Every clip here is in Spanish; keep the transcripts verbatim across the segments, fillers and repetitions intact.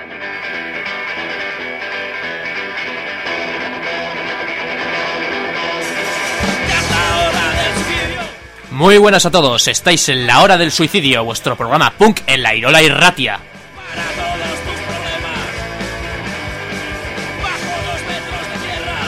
Muy buenas a todos, estáis en la hora del suicidio, vuestro programa punk en la Irola y Ratia. Para todos tus problemas, bajo dos metros de tierra,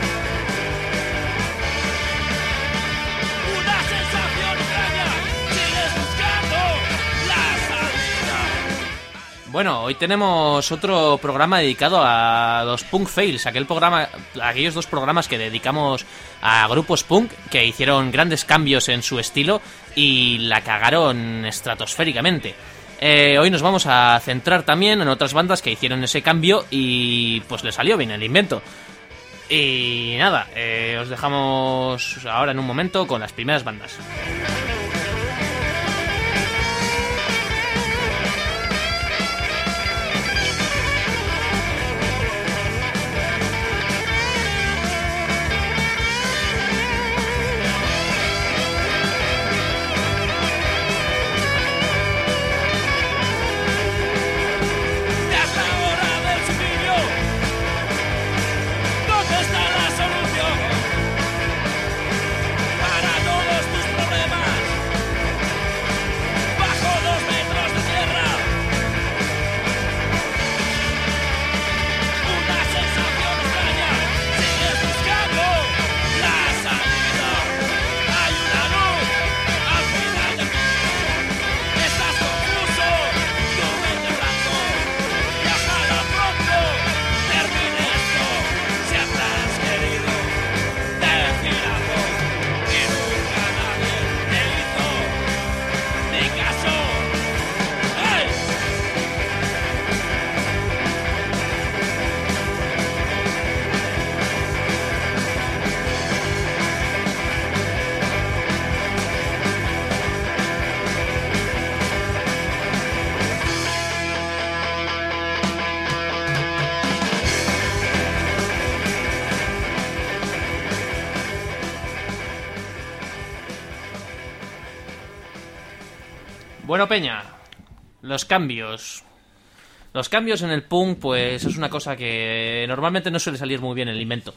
una sensación extraña, sigues buscando la salida. Bueno, hoy tenemos otro programa dedicado a los punk fails, aquel programa, aquellos dos programas que dedicamos a grupos punk que hicieron grandes cambios en su estilo y la cagaron estratosféricamente. Eh, hoy nos vamos a centrar también en otras bandas que hicieron ese cambio y pues le salió bien el invento. Y nada, eh, os dejamos ahora en un momento con las primeras bandas. Bueno, Peña, los cambios. Los cambios en el punk, pues es una cosa que normalmente no suele salir muy bien el invento.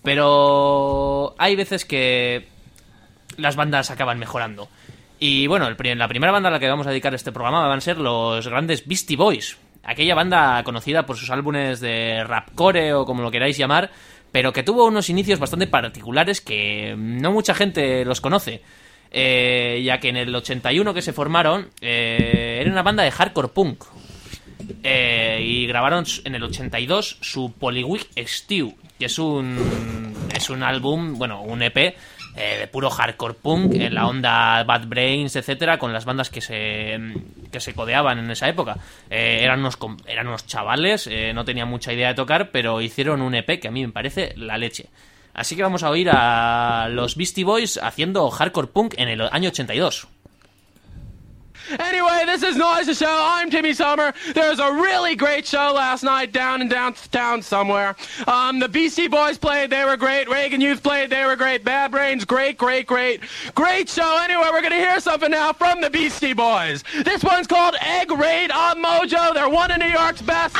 Pero hay veces que las bandas acaban mejorando. Y bueno, el, la primera banda a la que vamos a dedicar este programa van a ser los grandes Beastie Boys. Aquella banda conocida por sus álbumes de rapcore o como lo queráis llamar, pero que tuvo unos inicios bastante particulares que no mucha gente los conoce. Eh, ya que en el ochenta y uno que se formaron, eh, era una banda de hardcore punk. Eh, y grabaron en el ochenta y dos su Poliwig Stew, que es un es un álbum, bueno, un E P eh, de puro hardcore punk en la onda Bad Brains, etcétera, con las bandas que se que se codeaban en esa época. Eh, eran unos eran unos chavales, eh, no tenían mucha idea de tocar, pero hicieron un E P que a mí me parece la leche. Así que vamos a oír a los Beastie Boys haciendo hardcore punk en el año ochenta y dos. Anyway, this is Noise the Show. I'm Timmy Summer. There was a really great show last night down in downtown somewhere. Um, the Beastie Boys played. They were great. Reagan Youth played. They were great. Bad Brains, great, great, great. Great show. Anyway, we're going to hear something now from the Beastie Boys. This one's called Egg Raid on Mojo. They're one of New York's best.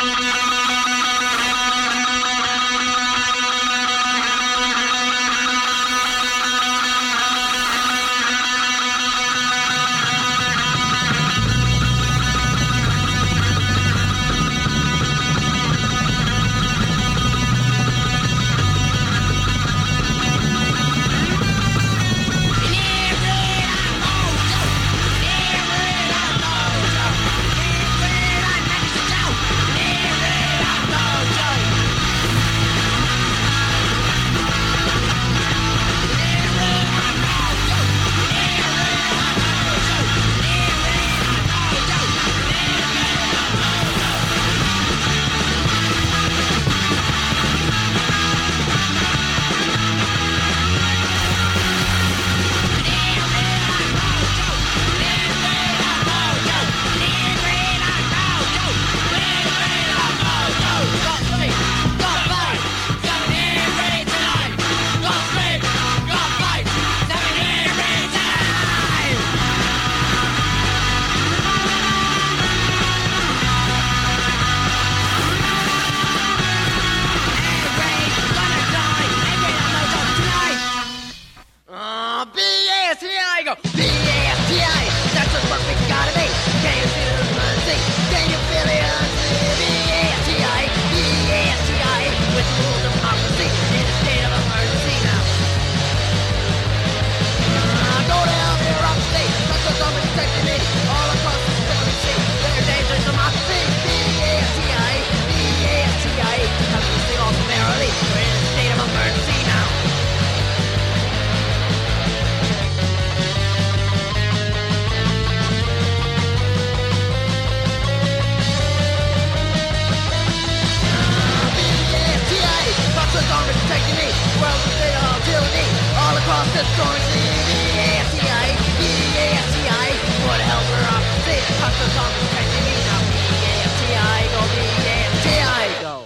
Going to the A F T I, the A F T I. What the hell we're up? They cut the song from catching me now. The A F T I, go the A F T I, go.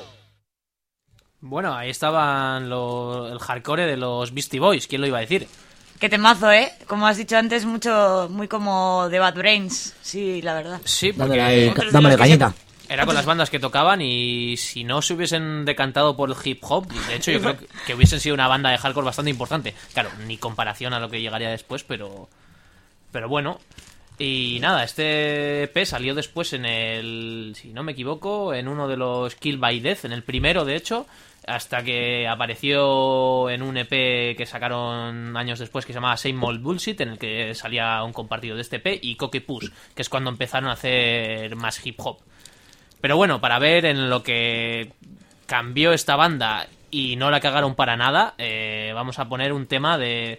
Bueno, ahí estaban lo- el hardcore de los Beastie Boys, ¿quién lo iba a decir? Qué temazo, ¿eh? Como has dicho antes, mucho, muy como The Bad Brains. Sí, la verdad. Sí, Dámele, porque ahí, otros dámele de los que cañita. se- era con las bandas que tocaban y si no se hubiesen decantado por el hip hop, de hecho yo creo que- que hubiesen sido una banda de hardcore bastante importante. Claro, ni comparación a lo que llegaría después, pero pero bueno. Y nada, este E P salió después en el, si no me equivoco, en uno de los Kill by Death, en el primero de hecho, hasta que apareció en un E P que sacaron años después que se llamaba Same Old Bullshit, en el que salía un compartido de este E P, y Cocky Push, que es cuando empezaron a hacer más hip hop. Pero bueno, para ver en lo que cambió esta banda y no la cagaron para nada, eh, vamos a poner un tema de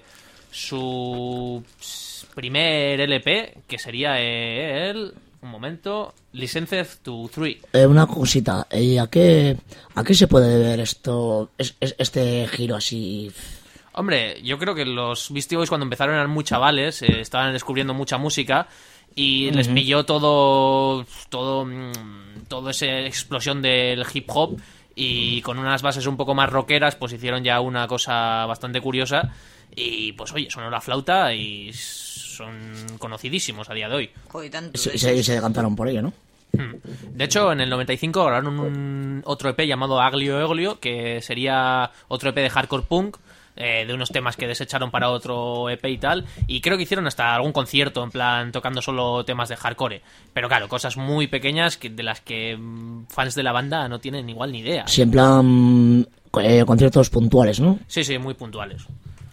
su primer L P, que sería el... Un momento... Licensed to Three. Eh, una cosita, eh, ¿a qué a qué se puede ver esto, es, es- este giro así? Hombre, yo creo que los Beastie Boys cuando empezaron eran muy chavales, eh, estaban descubriendo mucha música y les pilló todo, todo, mm, toda esa explosión del hip hop y con unas bases un poco más rockeras pues hicieron ya una cosa bastante curiosa y pues oye, sonó la flauta y son conocidísimos a día de hoy. Joder, tanto. Se, se, se decantaron por ello, ¿no? De hecho, en el noventa y cinco grabaron un otro E P llamado Aglio Eglio, que sería otro E P de hardcore punk, eh, de unos temas que desecharon para otro E P y tal, y creo que hicieron hasta algún concierto, en plan, tocando solo temas de hardcore. Pero claro, cosas muy pequeñas que, de las que mm, fans de la banda no tienen igual ni idea. Sí, en plan eh, conciertos puntuales, ¿no? Sí, sí, muy puntuales.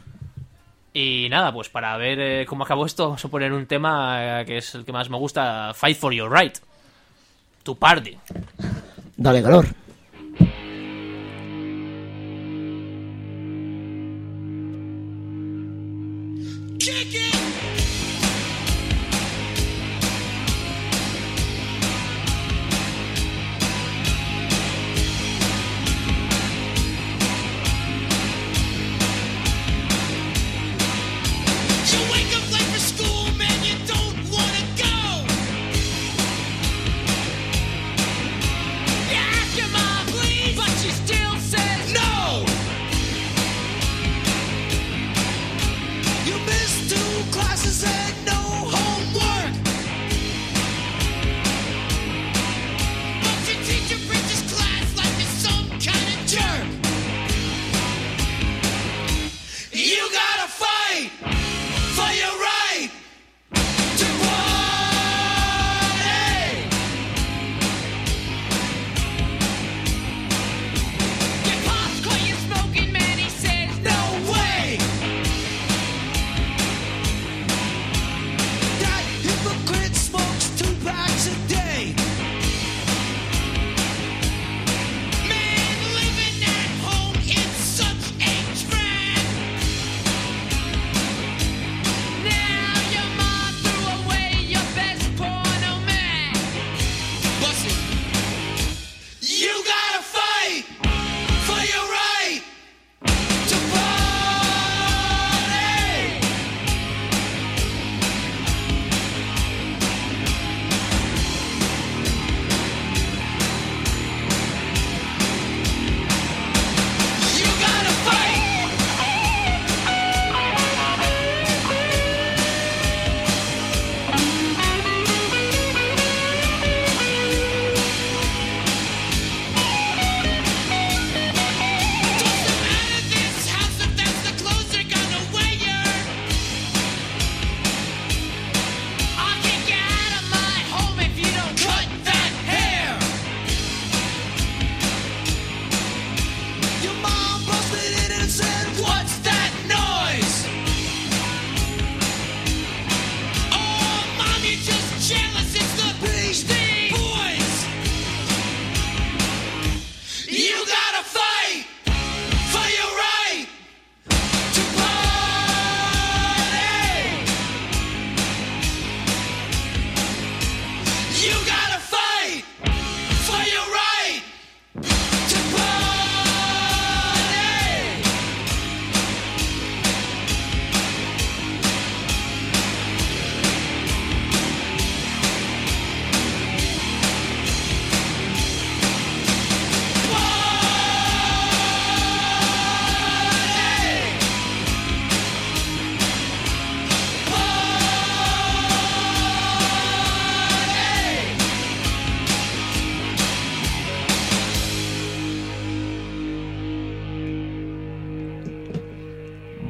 Y nada, pues para ver eh, cómo acabó esto, vamos a poner un tema eh, que es el que más me gusta, Fight for Your Right. To Party. Dale calor. You wake up late for school, man, you don't wanna go. You ask your mom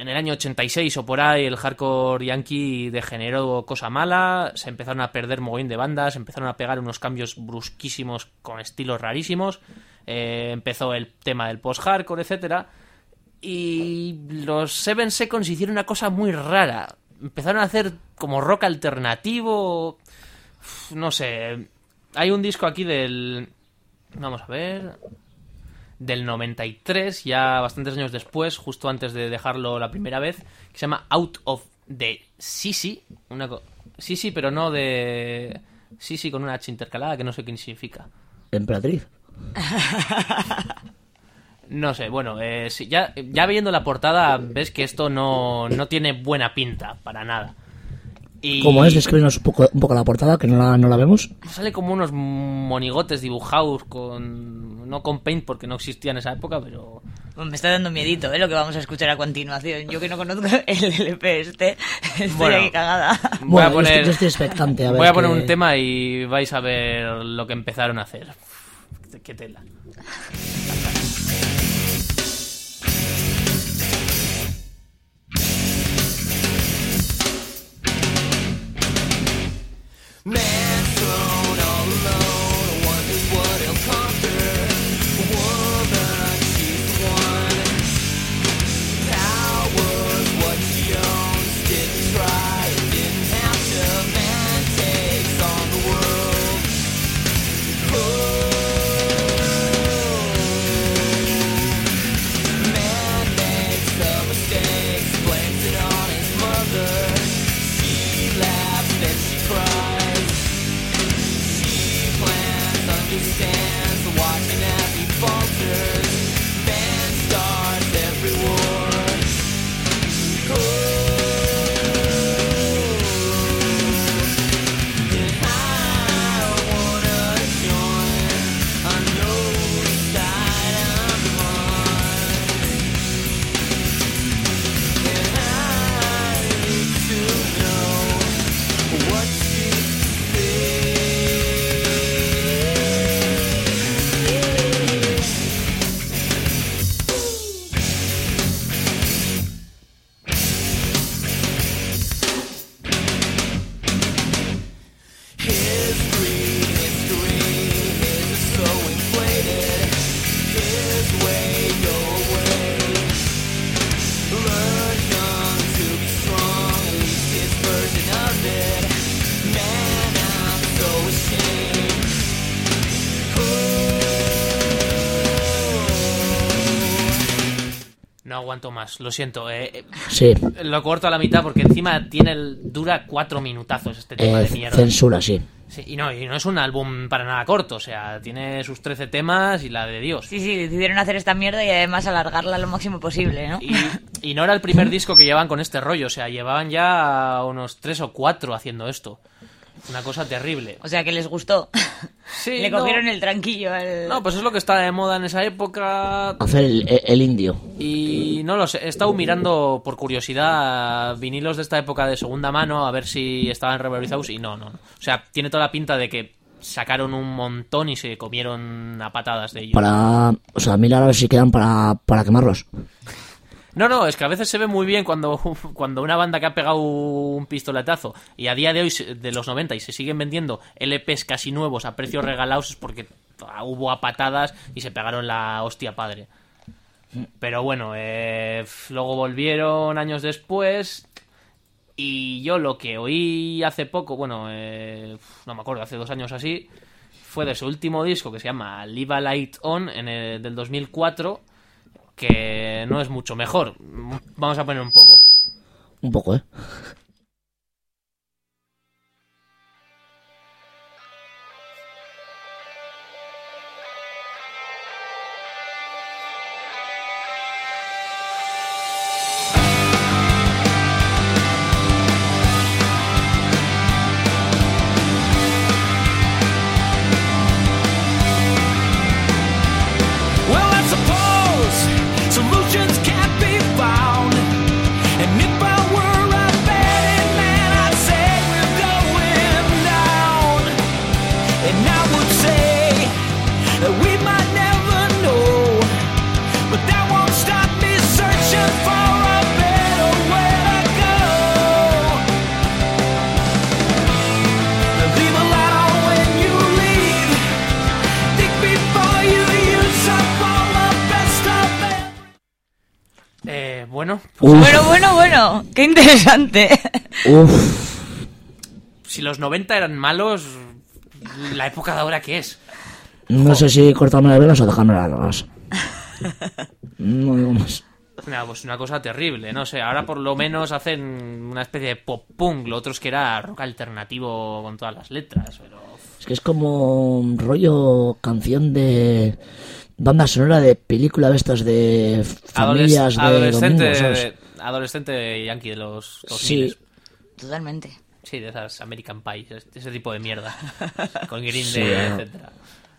en el año ochenta y seis o por ahí el hardcore yankee degeneró cosa mala, se empezaron a perder mogollón de bandas, empezaron a pegar unos cambios brusquísimos con estilos rarísimos, eh, empezó el tema del post-hardcore, etcétera, y los Seven Seconds hicieron una cosa muy rara, empezaron a hacer como rock alternativo, no sé, hay un disco aquí del... vamos a ver... del noventa y tres, ya bastantes años después, justo antes de dejarlo la primera vez, que se llama Out of the Sisi, una co- Sisi, pero no de Sisi con una H intercalada, que no sé qué significa. Emperatriz. No sé, bueno, eh, sí, ya, ya viendo la portada ves que esto no, no tiene buena pinta, para nada. Y ¿Cómo es? Descríbenos un poco, un poco la portada, que no la, no la vemos. sale como unos monigotes dibujados con... no con paint porque no existía en esa época, pero... Me está dando miedito, ¿eh? Lo que vamos a escuchar a continuación. Yo que no conozco el L P este, estoy Bueno. aquí cagada. Voy Bueno, a yo poner, estoy- yo estoy expectante a ver voy a poner qué- un tema y vais a ver lo que empezaron a hacer. Uf, qué tela. Man thrown all alone, wonders what he'll conquer. Woman, she's won. Power's what she owns. Didn't try, didn't have to. Man takes on the world. Man makes the mistakes, blames it on his mother. She laughs, then she cries. She plans, understands, watching as he falters. Man starts every war. Oh, and I wanna join. I know that I'm on. And I need to know what she His green history, his is so inflated. His way, your way. Learn young to be strong, at least his version of it. Man, I'm so ashamed. No aguanto más, lo siento. Eh, eh, Sí, lo corto a la mitad porque encima tiene el, dura cuatro minutazos este tema eh, de mierda. censura, sí. Sí, y, no, y no es un álbum para nada corto, o sea, tiene sus trece temas y la de Dios. Sí, sí, decidieron hacer esta mierda y además alargarla lo máximo posible, ¿no? Y, y no era el primer disco que llevaban con este rollo, o sea, llevaban ya unos tres o cuatro haciendo esto. Una cosa terrible. O sea, que les gustó. Sí, Le no. cogieron el tranquillo al... No, pues es lo que está de moda en esa época. Hacer el, el- el indio. Y no lo sé, he estado mirando por curiosidad vinilos de esta época de segunda mano a ver si estaban revalorizados y no, no, no. O sea, tiene toda la pinta de que sacaron un montón y se comieron a patadas de ellos. Para... O sea, mirar a ver si quedan para, para quemarlos. No, no, es que a veces se ve muy bien cuando, cuando una banda que ha pegado un pistoletazo y a día de hoy, se- de los noventa, y se siguen vendiendo L Pes casi nuevos a precios regalados, es porque hubo a patadas y se pegaron la hostia padre. Pero bueno, eh, luego volvieron años después y yo lo que oí hace poco, bueno, eh, no me acuerdo, hace dos años así, fue de su último disco que se llama Live a Light On, en el, del dos mil cuatro, que no es mucho mejor. Vamos a poner un poco. Un poco, ¿eh? Well, I suppose solutions can't be found. And if I were a bad Eh, bueno, Uf, Bueno, bueno, bueno, qué interesante. uf. si los noventa eran malos, ¿la época de ahora qué es? No sé si cortarme las velas o dejarme las largas. No digo más. Una, pues una cosa terrible, no sé, ahora por lo menos hacen una especie de pop punk, lo otro es que era rock alternativo con todas las letras, pero... Es que es como un rollo canción de banda sonora de película de estas de familias de adolescente, domingo, ¿sabes? adolescente yankee de los dos Sí. mil. Totalmente. Sí, de esas American Pie, ese, ese tipo de mierda. Con Green Sí, Day, eh. etcétera.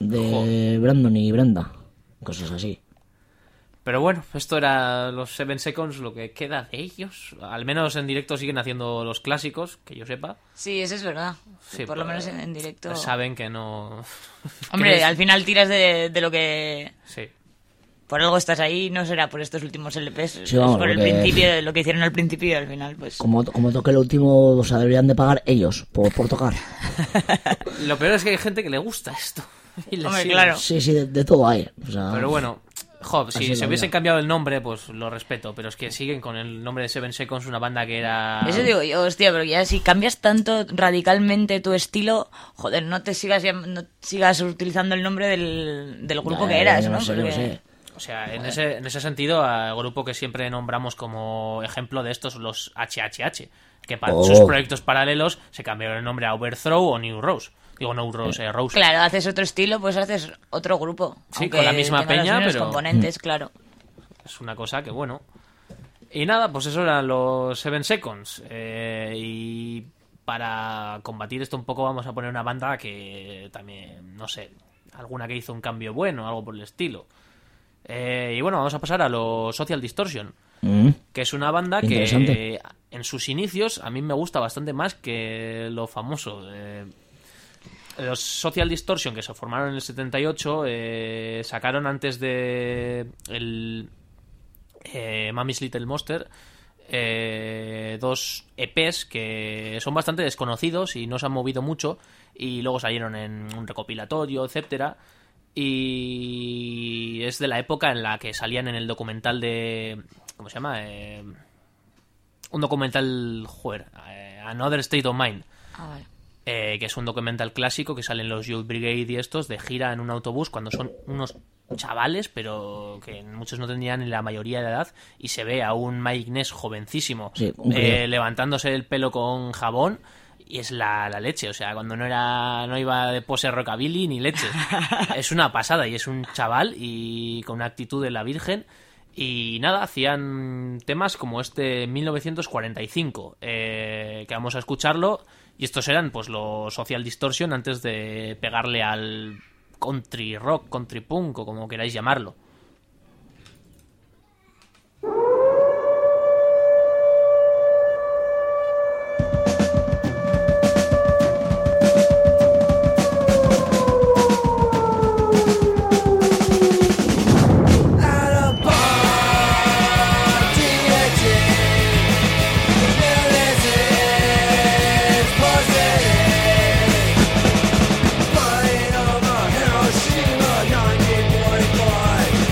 De Brandon y Brenda, cosas así. Pero bueno, esto era los Seven Seconds, lo que queda de ellos. Al menos en directo siguen haciendo los clásicos, que yo sepa. Sí, eso es verdad. Sí, Por lo pero menos en, en directo. Saben que no... Hombre, que al final tiras de, de lo que... Sí. Por algo estás ahí, no será por estos últimos L Pes. Sí, es vamos, por el porque- principio, lo que hicieron al principio y al final, pues... Como, como toque el último, o sea, deberían de pagar ellos por, por tocar. Lo peor es que hay gente que le gusta esto. Y le Hombre, sigue. claro. Sí, sí, de, de todo hay. O sea, Pero bueno, Job, Así si es se la hubiesen vida. cambiado el nombre, pues lo respeto. Pero es que siguen con el nombre de Seven Seconds, una banda que era... Eso digo yo, hostia, pero ya si cambias tanto radicalmente tu estilo, joder, no te sigas llam- no sigas utilizando el nombre del, del grupo ya, que eras, ya ¿no? lo sé, ya lo Porque- sé. O sea, en ese, en ese sentido, al grupo que siempre nombramos como ejemplo de estos, los H H H, que para Oh. sus proyectos paralelos se cambiaron el nombre a Overthrow o New Rose. Digo, New Rose, eh, Rose. Claro, haces otro estilo, pues haces otro grupo. Sí, aunque con la misma tenga los peña, mismos pero- componentes, claro. Es una cosa que, bueno. Y nada, pues eso eran los Seven Seconds. Eh, y para combatir esto un poco vamos a poner una banda que también, no sé, alguna que hizo un cambio bueno, algo por el estilo. Eh, y bueno, vamos a pasar a los Social Distortion, Mm. que es una banda que Interesante. en sus inicios a mí me gusta bastante más que lo famoso. Eh, los Social Distortion, que se formaron en el setenta y ocho, eh, sacaron antes de el eh, Mommy's Little Monster eh, dos E Pes que son bastante desconocidos y no se han movido mucho, y luego salieron en un recopilatorio, etcétera. Y es de la época en la que salían en el documental de... ¿Cómo se llama? Eh, un documental... Joder, eh, Another State of Mind. Ah, vale. Eh, que es un documental clásico que salen los Youth Brigade y estos de gira en un autobús cuando son unos chavales, pero que muchos no tendrían ni la mayoría de edad, y se ve a un Mike Ness jovencísimo Sí, un eh, crío. levantándose el pelo con jabón, y es la, la leche, o sea, cuando no era no iba de pose rockabilly ni leche. Es una pasada, y es un chaval y con una actitud de la Virgen. Y nada, hacían temas como este mil novecientos cuarenta y cinco, eh, que vamos a escucharlo. Y estos eran pues los Social Distortion antes de pegarle al country rock, country punk o como queráis llamarlo. Hiroshima nineteen forty-five.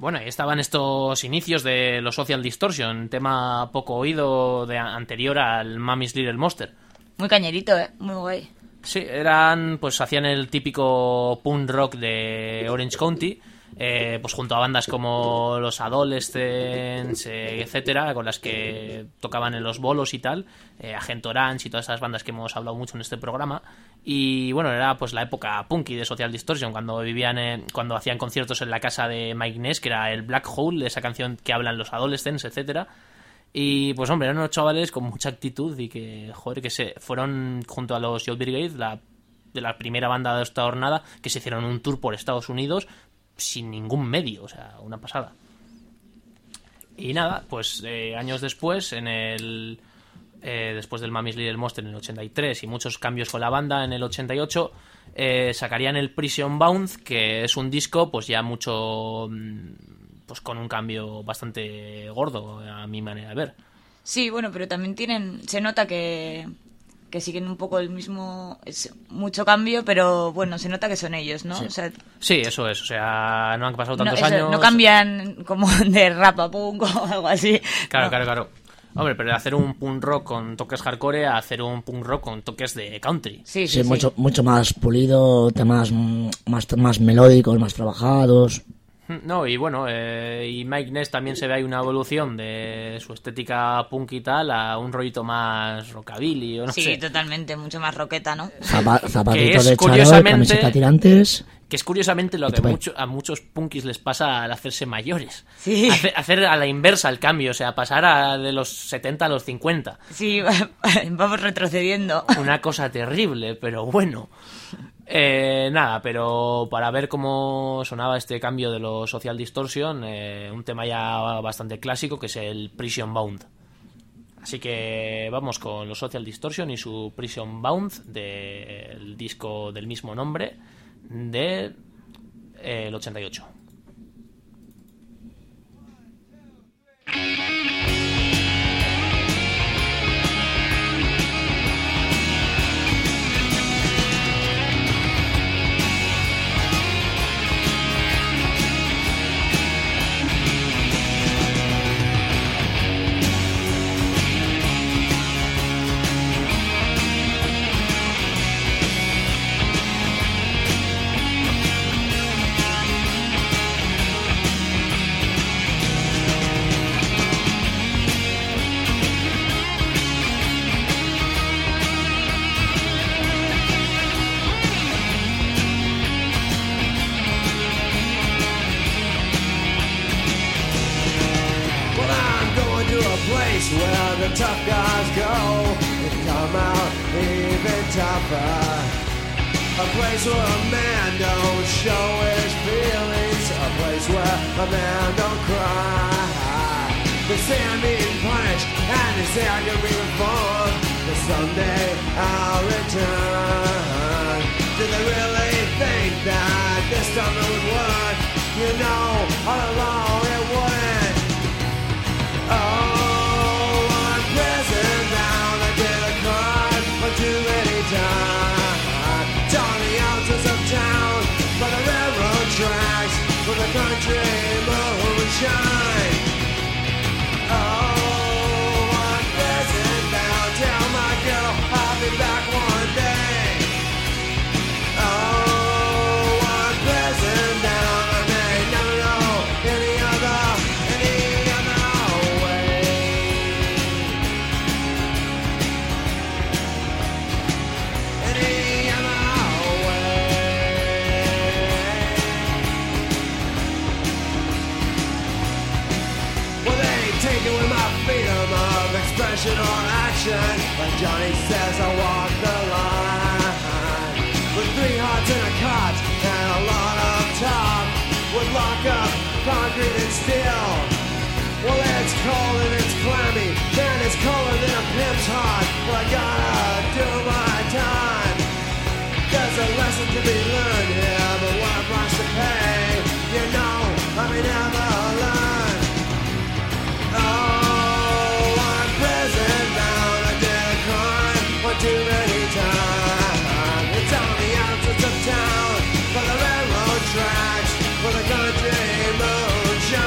Bueno, ahí estaban estos inicios de los Social Distortion, tema poco oído de anterior al Mommy's Little Monster. Muy cañerito, ¿eh? Muy guay. Sí, eran, pues hacían el típico punk rock de Orange County, eh, pues junto a bandas como los Adolescents, eh, etcétera, con las que tocaban en los bolos y tal, eh, Agent Orange y todas esas bandas que hemos hablado mucho en este programa. Y bueno, era pues la época punky de Social Distortion, cuando vivían, eh, cuando hacían conciertos en la casa de Mike Ness, que era el Black Hole, esa canción que hablan los Adolescents, etcétera. Y pues hombre, eran unos chavales con mucha actitud y que, joder, que se fueron junto a los Youth Brigade, la, de la primera banda de esta jornada, que se hicieron un tour por Estados Unidos sin ningún medio, o sea, una pasada. Y nada, pues eh, años después, en el eh, después del Mommy's Little Monster en el ochenta y tres y muchos cambios con la banda en el ochenta y ocho, eh, sacarían el Prison Bound, que es un disco pues ya mucho... pues con un cambio bastante gordo a mi manera de ver. Sí, bueno, pero también tienen, se nota que, que siguen un poco el mismo, es mucho cambio, pero bueno, se nota que son ellos, ¿no? Sí, o sea, sí, eso es, o sea, no han pasado no, tantos eso, años. no cambian como de rap a punk o algo así. Claro, no. claro, claro. Hombre, pero de hacer un punk rock con toques hardcore a hacer un punk rock con toques de country. Sí, sí, Sí, sí. mucho mucho más pulido, temas mm, más, más melódicos, más trabajados. No, y bueno, eh, y Mike Ness también se ve ahí una evolución de su estética punk y tal a un rollito más rockabilly o no Sí, sé. totalmente, mucho más roqueta, ¿no? Zapa- Que zapatito es de charol, curiosamente- camiseta tirantes. Que es curiosamente lo Y que te ve. mucho, a muchos punkis les pasa al hacerse mayores. Sí. Hacer, hacer a la inversa el cambio, o sea, pasar a, de los setenta a los cincuenta. Sí, vamos retrocediendo. Una cosa terrible, pero bueno. Eh, nada, pero para ver cómo sonaba este cambio de los Social Distortion, eh, un tema ya bastante clásico que es el Prison Bound. Así que vamos con los Social Distortion y su Prison Bound del disco del mismo nombre del eh, el ochenta y ocho. Well, I'm going to a place where the tough guys go and come out even tougher. A place where a man don't show his feelings. A place where a man don't cry. They say I'm being punished and they say I can be reformed. But someday I'll return. Do they really think that this time it would work? You know, all along it wouldn't. Oh, I'm prison bound. I did a crime for too many times. On the outskirts of town, by the railroad tracks, where the country moon shine. Oh, I'm prison bound. Tell my girl I'll be back one day. Oh, I'm prison bound. I may never know any other, any other way. Any other way. Well, they ain't taking away my freedom of expression or action. But Johnny says I walk the line. With three hearts in a cot and a lot of top. With lock up, concrete and steel. Well, it's cold and it's clammy. Man, it's colder than a pimp's heart. Well, I gotta do my time. There's a lesson to be learned here, but what a price to pay. You know, I may never learn. Oh, I'm prison bound. I did a crime one too many times. It's on the outskirts of town, by the railroad tracks, where the country moonshine.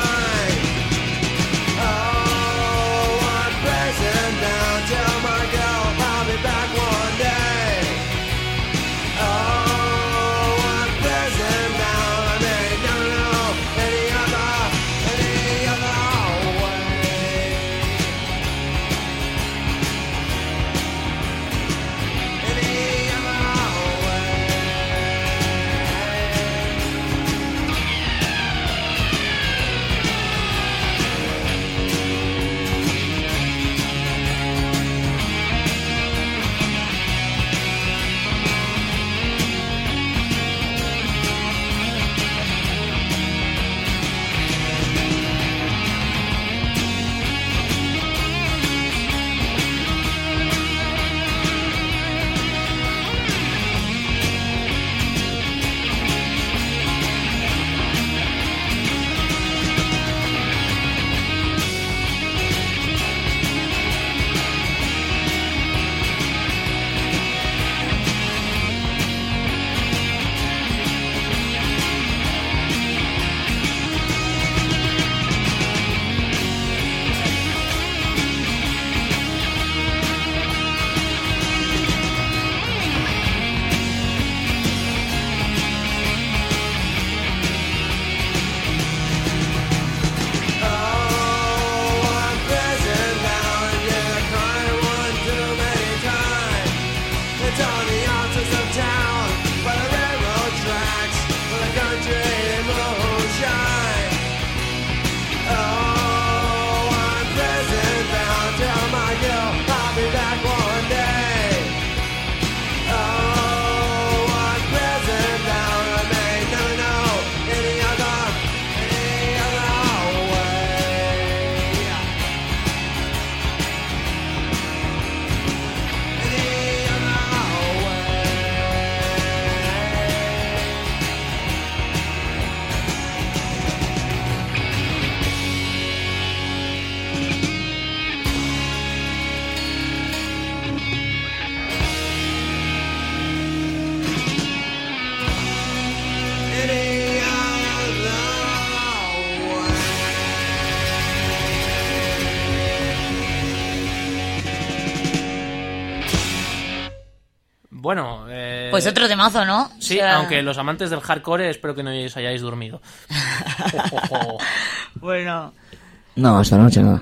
bueno... Eh, Pues otro temazo, ¿no? Sí, O sea, aunque los amantes del hardcore espero que no os hayáis dormido. Ojo. Bueno, No, esta noche nada.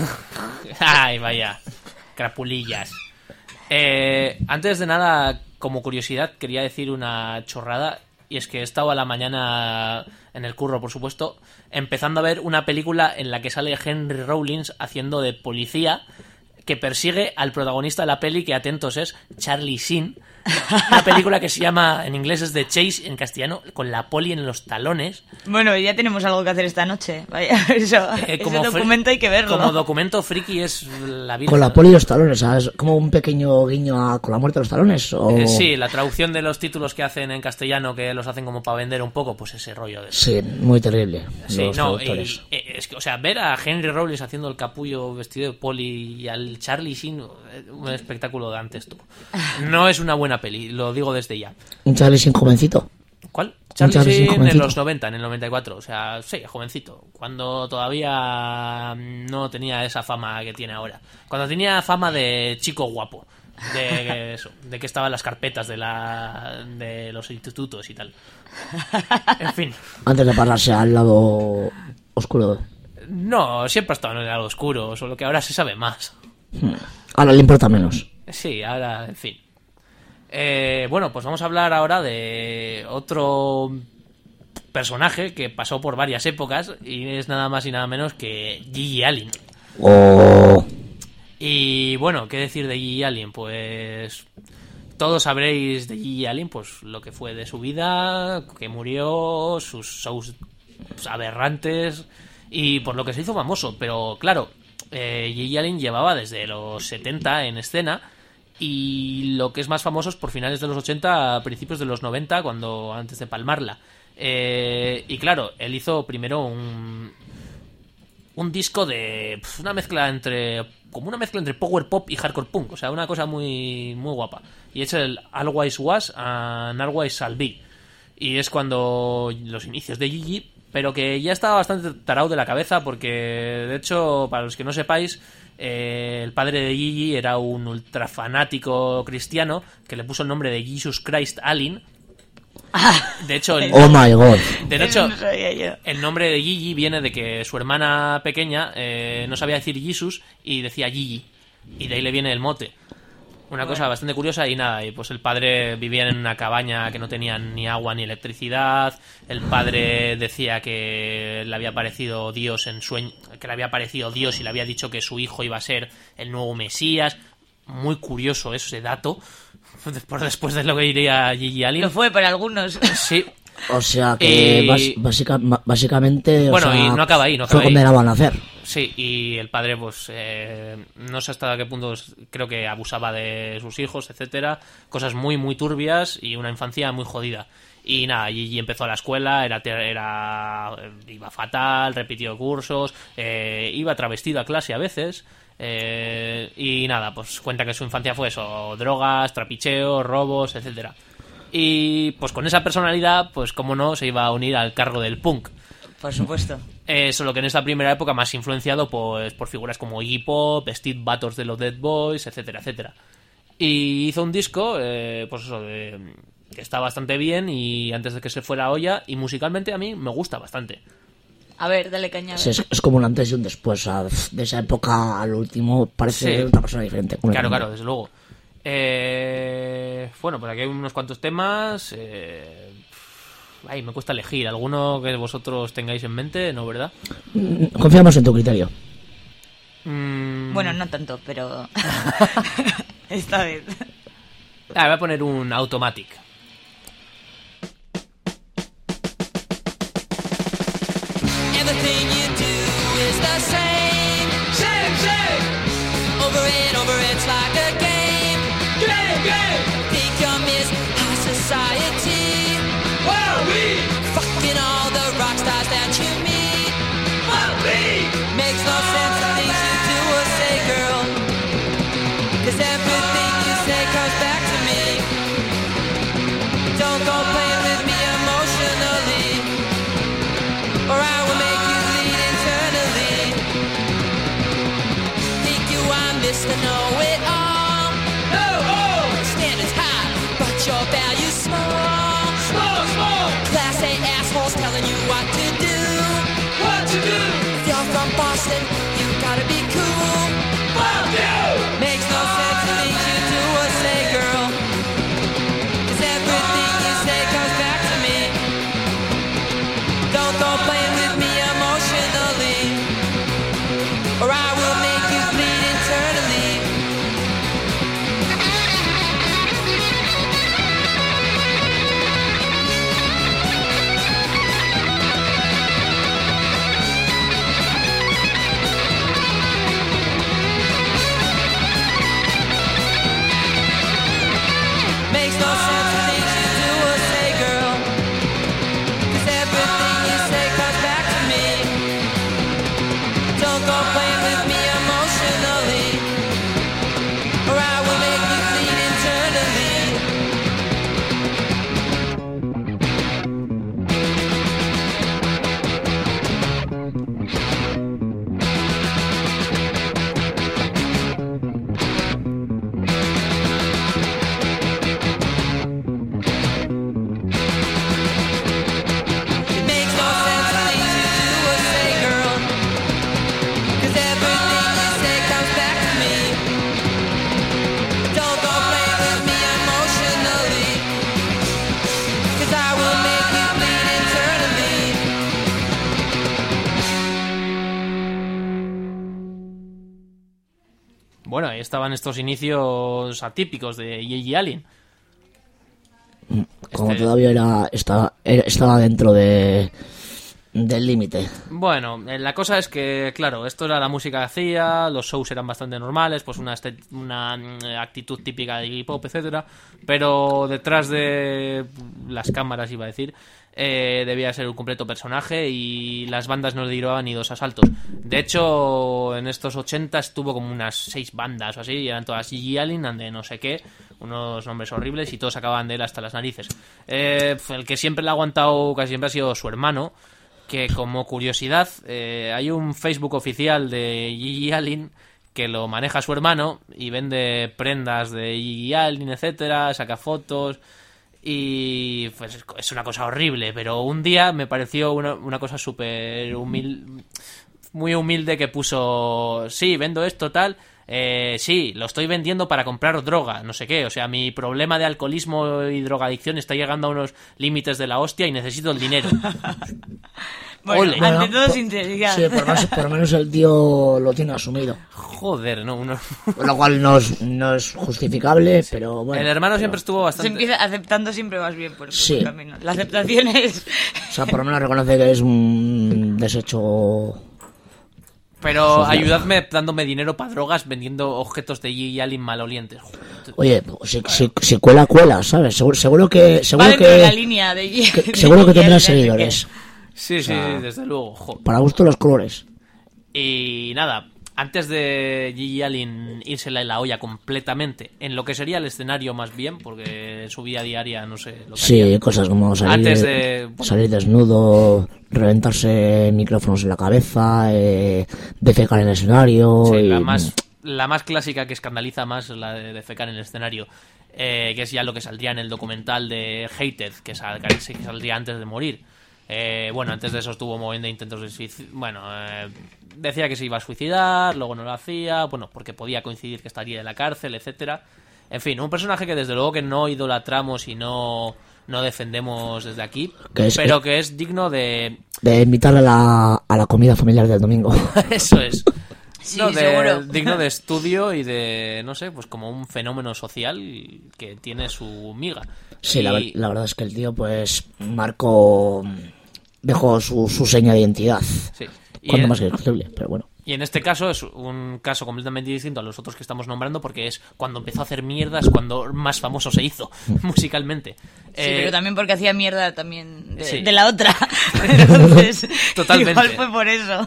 Ay, vaya. Crapulillas. Eh, antes de nada, como curiosidad, quería decir una chorrada. Y es que he estado a la mañana en el curro, por supuesto, empezando a ver una película en la que sale Henry Rollins haciendo de policía que persigue al protagonista de la peli, que atentos es Charlie Sheen. Una película que se llama, en inglés es The Chase, en castellano, con la poli en los talones. bueno, ya tenemos algo que hacer esta noche. Vaya, eso, Eh, ese fri- documento hay que verlo. Como documento friki es la vida. Con la poli y los talones, ¿sabes? Como un pequeño guiño a con la muerte de los talones. O... Eh, sí, la traducción de los títulos que hacen en castellano, que los hacen como para vender un poco, pues ese rollo de... Sí, muy terrible. Sí, los no, traductores. y- y- es que, o sea, ver a Henry Rollins haciendo el capullo vestido de poli y al Charlie Sheen, eh, un espectáculo de antes, tú. No es una buena peli, lo digo desde ya. Un Charlie sin jovencito. ¿Cuál? Un Charlie Charlie Sheen Sheen en jovencito. los noventa, en el noventa y cuatro, o sea, sí, jovencito, cuando todavía no tenía esa fama que tiene ahora. Cuando tenía fama de chico guapo, de eso, de que estaba en las carpetas de la de los institutos y tal. En fin. Antes de pasarse al lado oscuro. No, siempre ha estado en el lado oscuro, solo que ahora se sabe más. Ahora le importa menos. Sí, ahora, en fin. Eh, bueno, pues vamos a hablar ahora de otro personaje que pasó por varias épocas y es nada más y nada menos que Gigi Allen. Oh. Y bueno, ¿qué decir de Gigi Allen? Pues todos sabréis de Gigi Allen, pues lo que fue de su vida, que murió, sus shows aberrantes y por lo que se hizo famoso. Pero claro, eh, Gigi Allen llevaba desde los setenta en escena y lo que es más famoso es por finales de los ochenta a principios de los noventa, cuando antes de palmarla. Eh, y claro, él hizo primero un un disco de pf, una mezcla entre como una mezcla entre power pop y hardcore punk, o sea, una cosa muy muy guapa. Y es el Always Was and Always Shall Be. Y es cuando los inicios de Gigi, pero que ya estaba bastante tarado de la cabeza porque, de hecho, para los que no sepáis, eh, el padre de Gigi era un ultrafanático cristiano que le puso el nombre de Jesus Christ Allen. De hecho, el, Oh my god. de hecho, No sabía yo. el nombre de Gigi viene de que su hermana pequeña eh, no sabía decir Jesus y decía Gigi. Y de ahí le viene el mote. Una cosa bastante curiosa y nada, y pues el padre vivía en una cabaña que no tenía ni agua ni electricidad. El padre decía que le había aparecido Dios en sueño, que le había aparecido Dios y le había dicho que su hijo iba a ser el nuevo Mesías. Muy curioso ese dato. Por después de lo que diría Gigi Allen. Lo fue para algunos. Sí. O sea que Y- bas- básica- ma- básicamente. o Bueno, sea, y no acaba ahí, no fue acaba ahí. condenado a nacer. Sí, y el padre, pues, eh, no sé hasta qué punto, creo que abusaba de sus hijos, etcétera. Cosas muy, muy turbias y una infancia muy jodida. Y nada, Gigi empezó a la escuela, era, ter- era iba fatal, repitió cursos, eh, iba travestido a clase a veces. Eh, y nada, pues cuenta que su infancia fue eso, drogas, trapicheo, robos, etcétera. Y pues con esa personalidad, pues como no, se iba a unir al cargo del punk. Por supuesto. Eh, solo que en esta primera época más influenciado pues, por figuras como Iggy Pop, Steve Battles de los Dead Boys, etcétera, etcétera. Y hizo un disco, eh, pues eso, de, que está bastante bien y antes de que se fuera a olla, y musicalmente a mí me gusta bastante. A ver, dale caña. a ver. Sí, es, es como un antes y un después. O sea, de esa época al último parece Sí. otra persona diferente. Claro, claro, desde luego. Eh, bueno, por aquí hay unos cuantos temas. Eh, ay, me cuesta elegir. ¿Alguno que vosotros tengáis en mente? ¿No, verdad? Mm, Confiamos en tu criterio. Mm, Bueno, no tanto, pero... Esta vez. ah, voy a poner un Automatic. Everything you do is the same. Same, same. Over and over, it's like a game. Game, game. Think you're Miss High Society. Well, we fucking all the rock stars that you meet. Well, we makes no sense the things you do or say, girl. 'Cause everything you say comes back to me. Don't go playing with me emotionally, or I will make you bleed internally. Think you I'm Mister Know-It-All. No, oh, standards high, listen, you gotta be cool. Fuck you! Makes no sense to think you do or say, girl. 'Cause everything you say comes back to me. Don't go playing with me emotionally, or I will make you bleed internally. Makes no sense to think you do or say, girl. 'Cause everything you say comes back to me. Don't go playing with me emotionally, or I will make you bleed internally. It makes no sense to think you do or say, girl. 'Cause everything you say comes back to me. Don't go playing with me emotionally, 'cause I will make you bleed internally. Bueno, ahí estaban estos inicios atípicos de Gigi Allen. Como Este- todavía era estaba, era- estaba dentro de del límite. Bueno, eh, la cosa es que, claro, esto era la música que hacía, los shows eran bastante normales, pues una, este- una mm, actitud típica de hip hop, etcétera, pero detrás de las cámaras, iba a decir, eh, debía ser un completo personaje y las bandas no le duraban ni dos asaltos. De hecho, en estos ochenta estuvo como unas seis bandas o así, y eran todas Gigi Allen, and de no sé qué, unos nombres horribles, y todos acababan de él hasta las narices. Eh, el que siempre le ha aguantado casi siempre ha sido su hermano, que como curiosidad, eh, hay un Facebook oficial de Gigi Allen que lo maneja su hermano y vende prendas de Gigi Allen, etcétera, saca fotos y pues es- es una cosa horrible, pero un día me pareció una, una cosa súper humilde, muy humilde, que puso, sí, vendo esto, tal, eh, sí, lo estoy vendiendo para comprar droga, no sé qué, o sea, mi problema de alcoholismo y drogadicción está llegando a unos límites de la hostia y necesito el dinero. Bueno, Ole. ante Bueno, todo por- sinceridad. Sí, por lo, menos, por lo menos el tío lo tiene asumido. Joder, no, uno... Lo cual no es, no es justificable, pero bueno. El hermano pero- siempre estuvo Se bastante... empieza aceptando siempre más bien por Sí. el camino. La aceptación es... O sea, por lo menos reconoce que es un desecho. Pero Social. ayudadme dándome dinero para drogas vendiendo objetos de Gigi Allen malolientes. Joder. Oye, pues si, si, si cuela, cuela, ¿sabes? Seguro, seguro que. Va Seguro dentro de la que, línea de... que- de seguro que Gigi tendrá Allen, seguidores. Sí, sí, sí, desde luego. jo. Para gusto los colores. Y nada, antes de Gigi Allen irse en la olla completamente, en lo que sería el escenario más bien, porque su vida diaria, no sé lo que Sí, haría. cosas como salir, Antes de- salir desnudo, reventarse micrófonos en la cabeza, eh, defecar en el escenario. Sí, y- la más, la más clásica que escandaliza más es la de defecar en el escenario, eh, que es ya lo que saldría en el documental de Hated, que, sal- que saldría antes de morir. Eh, bueno, antes de eso estuvo moviendo intentos de suicidio. Bueno, eh, decía que se iba a suicidar, luego no lo hacía, bueno, porque podía coincidir que estaría en la cárcel, etcétera. En fin, un personaje que desde luego que no idolatramos y no, no defendemos desde aquí, Que es- pero que es digno de... De invitar a la, a la comida familiar del domingo. Eso es. Sí, No, de- seguro. digno de estudio y de, no sé, pues como un fenómeno social que tiene su miga. Sí, Y- la, ver- la verdad es que el tío, pues, marcó. Dejó su, su seña de identidad. sí. Y, Cuanto en, más que discutible, pero bueno. y en este caso es un caso completamente distinto a los otros que estamos nombrando, porque es cuando empezó a hacer mierdas, cuando más famoso se hizo musicalmente. Sí, Eh, pero también porque hacía mierda también de, sí. de la otra. Entonces, Totalmente. igual fue por eso.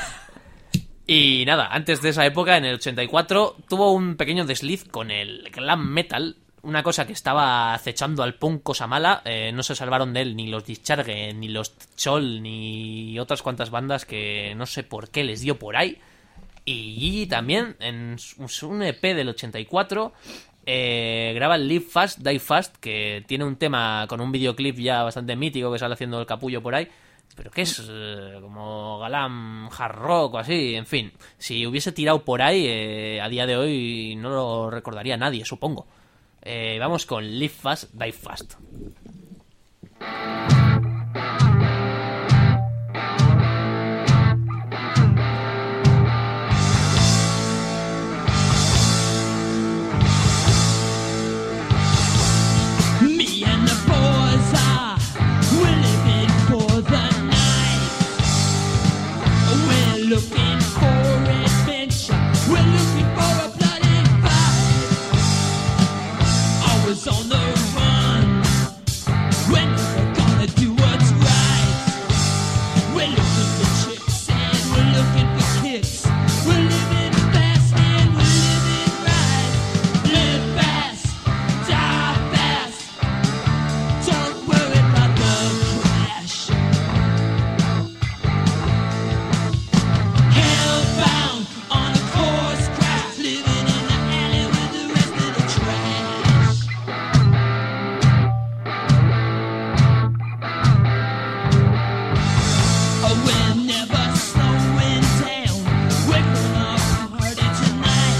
Y nada, antes de esa época, en el ochenta y cuatro, tuvo un pequeño desliz con el glam metal, una cosa que estaba acechando al punk cosa mala. Eh, no se salvaron de él ni los Discharge, ni los Chol, ni otras cuantas bandas que no sé por qué les dio por ahí. Y Gigi también, en su- un E P del ochenta y cuatro, eh, graba el Live Fast, Die Fast, que tiene un tema con un videoclip ya bastante mítico que sale haciendo el capullo por ahí, ¿pero qué es? Eh, como glam, hard rock o así, en fin. Si hubiese tirado por ahí, eh, a día de hoy no lo recordaría nadie, supongo. Eh, vamos con Live Fast, Die Fast. Me and the boys are, we're living for the night. We're looking for adventure. We're looking for a bloody fight. Always on the run. When we're gonna do what's right. We're looking for chicks and we're looking for kicks. We're living fast and we're living right. Live fast, die fast. Don't worry about the crash. Hellbound on a course craft, living in the alley with the rest of the trash. Oh, we're never slowing down. We're gonna party tonight.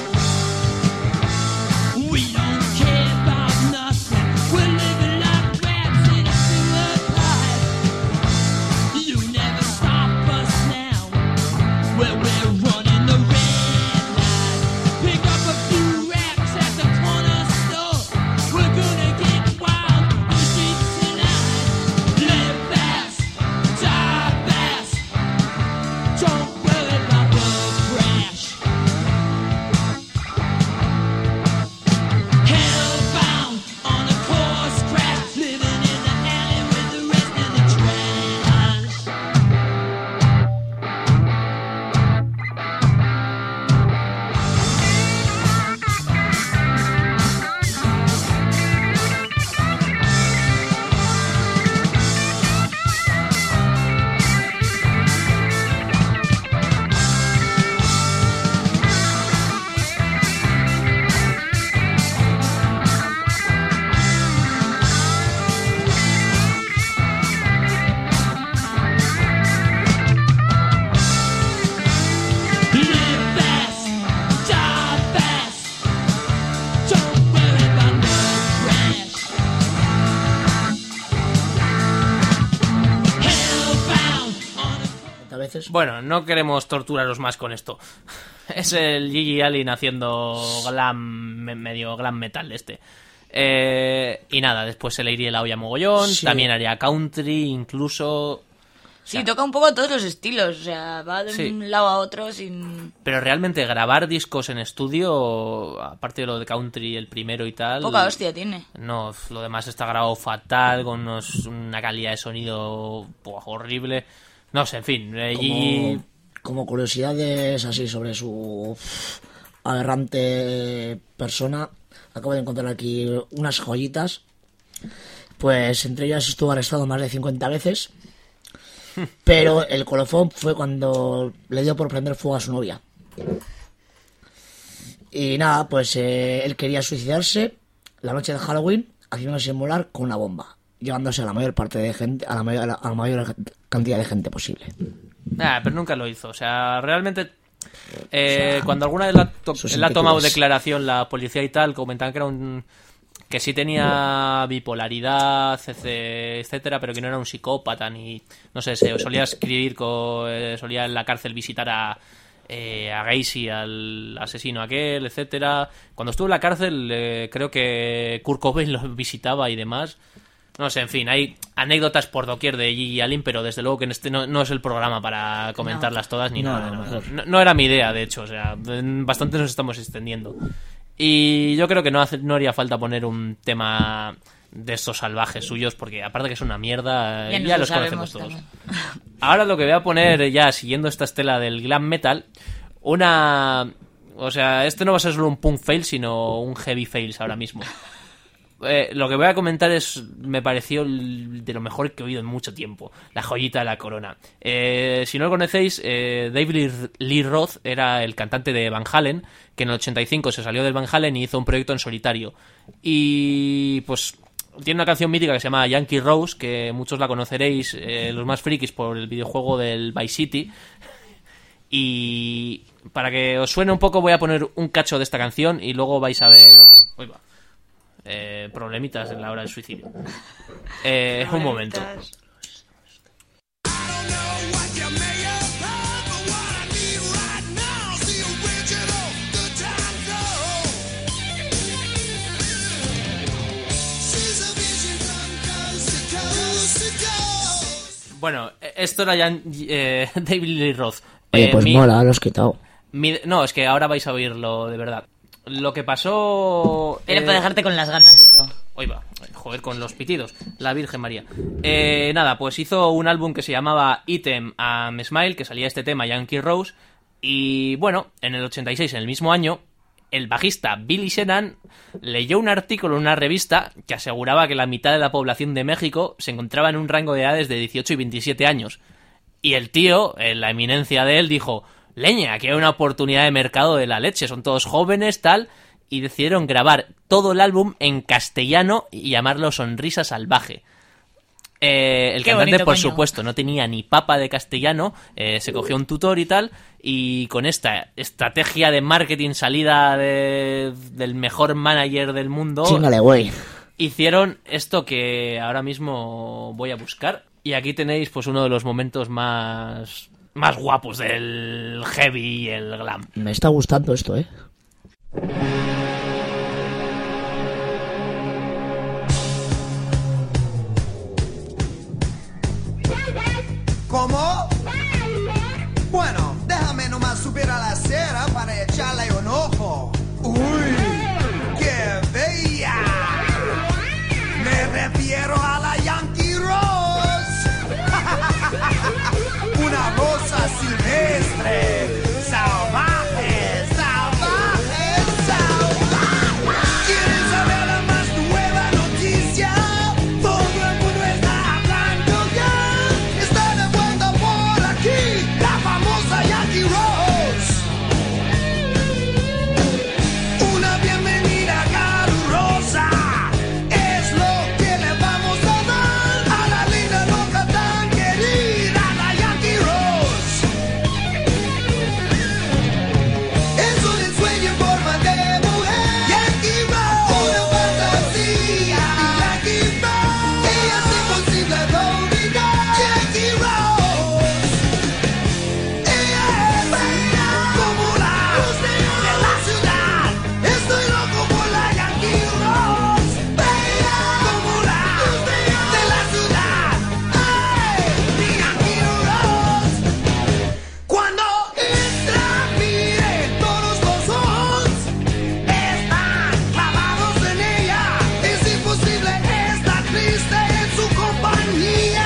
We don't care about nothing. We're living like rats in a sewer pipe. You never stop us now. Where we're running the red light. Pick up a few racks at the corner store. We're gonna get wild in the streets tonight. Live fast, die fast. Don't worry about the crash. Hellbound on a course craft, living in the alley with the rest of the trash. Live fast, die fast. Don't worry about the crash. Hellbound on a A veces. Bueno, no queremos torturaros más con esto. Es el Gigi Allen haciendo glam, me- medio glam metal este. Eh, y nada, después se le iría la olla mogollón, Sí. también haría country, incluso... Sí, toca un poco todos los estilos, o sea, va de Sí. un lado a otro sin... Pero realmente grabar discos en estudio, aparte de lo de country, el primero y tal... Poca hostia tiene. No, lo demás está grabado fatal, con unos- una calidad de sonido buah, horrible. No sé, en fin. eh, y Como, como curiosidades así sobre su aberrante persona, acabo de encontrar aquí unas joyitas. Pues entre ellas estuvo arrestado más de cincuenta veces. Pero el colofón fue cuando le dio por prender fuego a su novia. Y nada, pues eh, él quería suicidarse la noche de Halloween, haciéndose simular con una bomba, llevándose a la mayor parte de gente, a la mayor, a la mayor cantidad de gente posible. Nah, pero nunca lo hizo. O sea, realmente. eh, cuando alguna vez la, to- sus la ha tomado inquietudes. declaración la policía y tal, comentaban que era un. Que sí tenía bipolaridad, etc- etcétera, pero que no era un psicópata ni. No sé, se solía escribir, co- eh, solía en la cárcel visitar a. Eh, a Gacy, al asesino aquel, etcétera. Cuando estuvo en la cárcel, eh, creo que Kurt Cobain lo visitaba y demás. No sé, en fin, hay anécdotas por doquier de Gigi Allen, pero desde luego que en este no, no es el programa para comentarlas todas ni No, nada. no, No, mejor. no- no era mi idea, de hecho, o sea, bastante nos estamos extendiendo. Y yo creo que no, hace, no haría falta poner un tema de estos salvajes suyos, porque aparte que es una mierda, Ya ya, nos lo los sabemos conocemos todos. también. Ahora lo que voy a poner, ya siguiendo esta estela del glam metal, una... O sea, este no va a ser solo un punk fail, sino un heavy fails ahora mismo. Eh, lo que voy a comentar es, me pareció el- de lo mejor que he oído en mucho tiempo. La joyita de la corona. Eh, si no lo conocéis, eh, David Lee- Lee Roth era el cantante de Van Halen, que en el ochenta y cinco se salió del Van Halen y hizo un proyecto en solitario. Y pues tiene una canción mítica que se llama Yankee Rose, que muchos la conoceréis, eh, los más frikis, por el videojuego del Vice City. Y para que os suene un poco voy a poner un cacho de esta canción y luego vais a ver otro. Uy, va. Eh, problemitas en la hora del suicidio. Eh, un momento. Bueno, esto era ya eh, David Lee Roth. Oye, Eh, pues mi- mola, lo has quitado. mi- no, es que ahora vais a oírlo de verdad. Lo que pasó... Era eh, para dejarte con las ganas eso. Hoy va, joder, con los pitidos. La Virgen María. Eh, nada, pues hizo un álbum que se llamaba Item am Smile, que salía este tema, Yankee Rose. Y bueno, en el ochenta y seis, en el mismo año, el bajista Billy Sheehan leyó un artículo en una revista que aseguraba que la mitad de la población de México se encontraba en un rango de edades de dieciocho y veintisiete años. Y el tío, en la eminencia de él, dijo: leña, aquí hay una oportunidad de mercado de la leche, son todos jóvenes, tal... Y decidieron grabar todo el álbum en castellano y llamarlo Sonrisa Salvaje. Eh, el Qué cantante, bonito, por coño. supuesto, no tenía ni papa de castellano, eh, se cogió un tutor y tal, y con esta estrategia de marketing salida de- del mejor manager del mundo, Chíngale, güey. hicieron esto que ahora mismo voy a buscar. Y aquí tenéis pues uno de los momentos más, más guapos del heavy y el glam. Me está gustando esto, ¿eh? ¿Cómo? Bueno, déjame nomás subir a la acera para echarle un ojo. ¡Uy! ¡Qué bella! Me refiero a la Yankee Rose. Una rosa silvestre. Salvaje, salvaje, salvaje. ¿Quieres saber la más nueva noticia? Todo el mundo está hablando ya. Está de vuelta por aquí la famosa Yankee Rose. Una bienvenida calurosa es lo que le vamos a dar a la linda loca tan querida, la Yankee Rose. Es un ensueño en forma de mujer, Yankee Rose, una fantasía, Yankee Rose, ella es imposible de olvidar, Yankee Rose. Ella es bella como la luz de la ciudad. Estoy loco por la Yankee Rose. Bella como la luz de la ciudad. ¡Ay! Mi Yankee Rose. Cuando entra, mire, todos los ojos están clavados en ella. Es imposible estar triste en su compañía.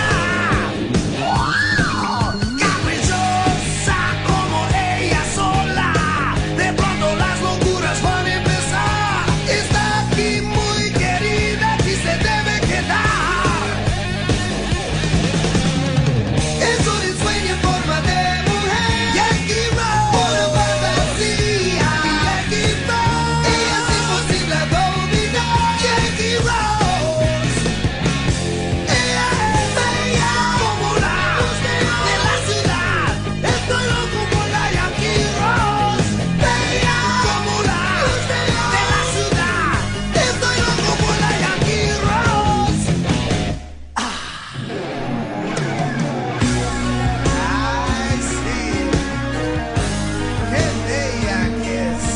Caprichosa como ella sola. De pronto las locuras van a empezar. Está aquí muy querida, aquí se debe quedar. Es un ensueño en forma de mujer, Yankee Rose, una fantasía, Yankee Rose, ella es imposible de olvidar, Yankee Rose. Ella es bella como la luz de la ciudad. Estoy loco por la Yankee Rose. Bella como la luz de la ciudad. Estoy loco por la Yankee Rose. Ay, sí. Qué bella que es.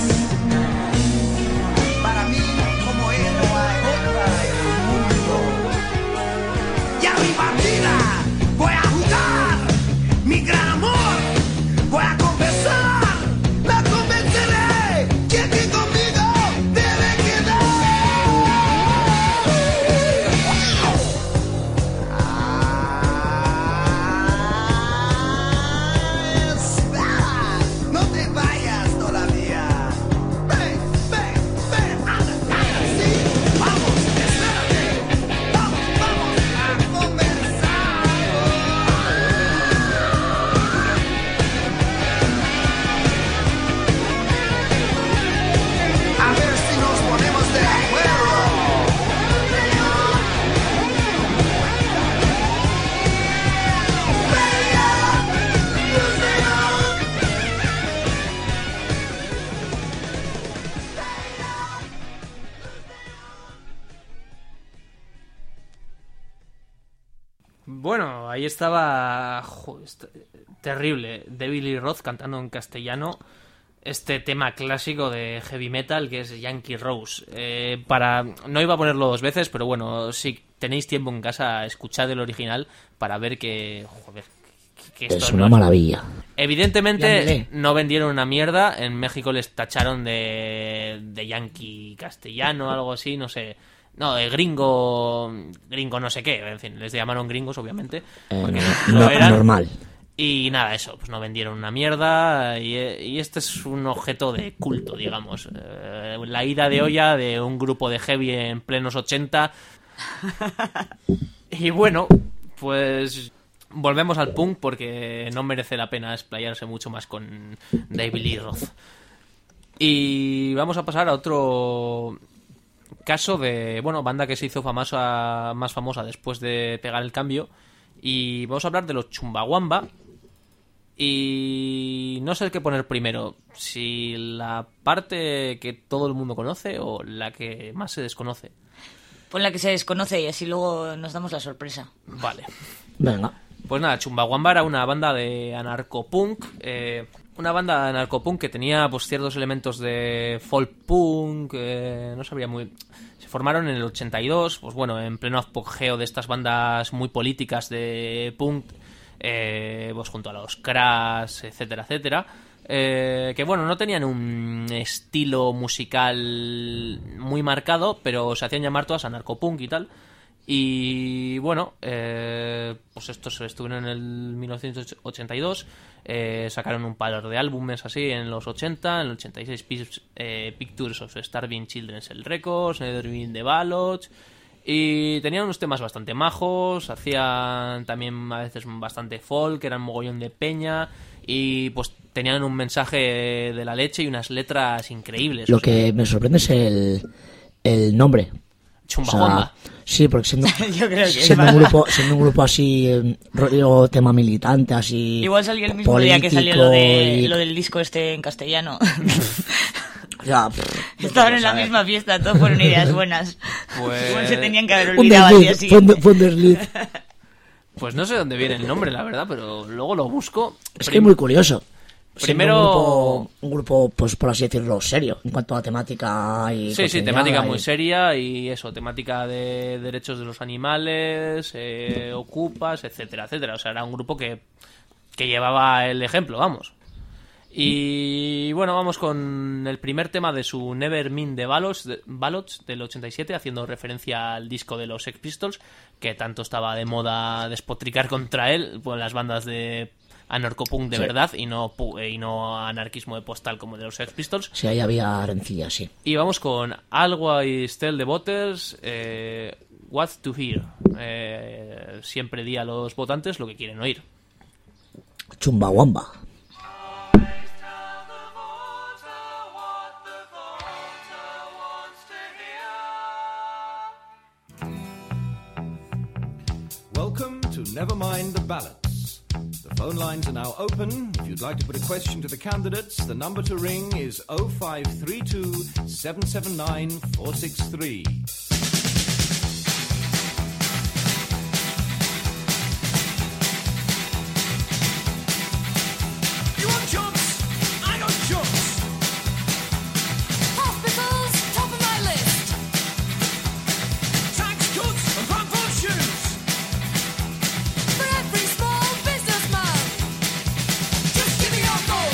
Para mí, como ella no hay otra en el mundo. Y arriba tira, voy a jugar mi gran amor, voy a confesar, la convenceré que aquí conmigo debe quedar. No te vayas todavía. Ven, ven, ven, anda, anda, sí. Vamos, espérate. Vamos, vamos a conversar. Bueno, ahí estaba... Joder, est- terrible. David Lee Roth cantando en castellano este tema clásico de heavy metal que es Yankee Rose. Eh, para No iba a ponerlo dos veces, pero bueno, si tenéis tiempo en casa, escuchad el original para ver que... Joder, que esto Es no una maravilla. Evidentemente Llámele. no vendieron una mierda. En México les tacharon de, de yankee castellano, algo así, no sé. No, de gringo, gringo no sé qué. En fin, les llamaron gringos, obviamente. Eh, Porque no- lo no- eran. normal. Y nada, eso, pues no vendieron una mierda. Y, y este es un objeto de culto, digamos. Eh, la ida de olla de un grupo de heavy en plenos ochenta. Y bueno, pues volvemos al punk porque no merece la pena explayarse mucho más con David Lee Roth. Y vamos a pasar a otro caso de, bueno, banda que se hizo famosa, más famosa después de pegar el cambio. Y vamos a hablar de los Chumbawamba. Y no sé qué poner primero, si la parte que todo el mundo conoce o la que más se desconoce. Pon la que se desconoce y así luego nos damos la sorpresa. Vale. Venga. Pues nada, Chumbawamba era una banda de anarcopunk, eh, una banda de anarcopunk que tenía pues ciertos elementos de folk punk, eh, no sabría muy... Se formaron en el ochenta y dos, pues bueno, en pleno apogeo de estas bandas muy políticas de punk, eh, pues junto a los Crash, etcétera, etcétera. Eh, que bueno, no tenían un estilo musical muy marcado, pero se hacían llamar todas anarcopunk y tal. Y bueno, eh, pues estos estuvieron en el mil novecientos ochenta y dos, eh, sacaron un par de álbumes así en los ochenta, en el ochenta y seis Pi- eh, Pictures of Starving Children's el Records, Nevermind the Ballads, y tenían unos temas bastante majos, hacían también a veces bastante folk, eran mogollón de peña, y pues tenían un mensaje de la leche y unas letras increíbles. Lo o sea, que me sorprende es el, el nombre. O Chumbawamba. sea, sí, porque siendo, Yo creo que siendo, va. un grupo, siendo un grupo así, eh, rollo tema militante, así. Igual salió el mismo día que salió lo, político de, y- lo del disco este en castellano. O sea, pff, Estaban en la a ver. misma fiesta, todo fueron ideas buenas. Pues- Igual se tenían que haber Un olvidado al día desliz, fue siguiente. un- fue un desliz. Pues no sé dónde viene el nombre, la verdad, pero luego lo busco. Es que es muy curioso. Primero- Siendo Un grupo, un grupo, pues por así decirlo, serio, en cuanto a temática y. Sí, sí, cotidiana temática y- muy seria y eso, temática de derechos de los animales, eh, ocupas, etcétera, etcétera. O sea, era un grupo que, que llevaba el ejemplo, vamos. Y bueno, vamos con el primer tema de su Nevermind the Ballads, de- Ballads del ochenta y siete, haciendo referencia al disco de los Sex Pistols, que tanto estaba de moda despotricar contra él, pues las bandas de anarcopunk de Sí. verdad y no, pu- y no anarquismo de postal como el de los Sex Pistols. Sí, ahí había rencilla, sí. Y vamos con Always Tell the Voters, eh, What to Hear. Eh, siempre di a los votantes lo que quieren oír. Chumbawamba. Welcome to Nevermind the Ballots. The phone lines are now open. If you'd like to put a question to the candidates, the number to ring is oh five three two, seven seven nine, four six three. You want jobs? I got jobs. Hospitals, top of my list. Tax cuts and purple shoes. For every small businessman. Just give me your gold.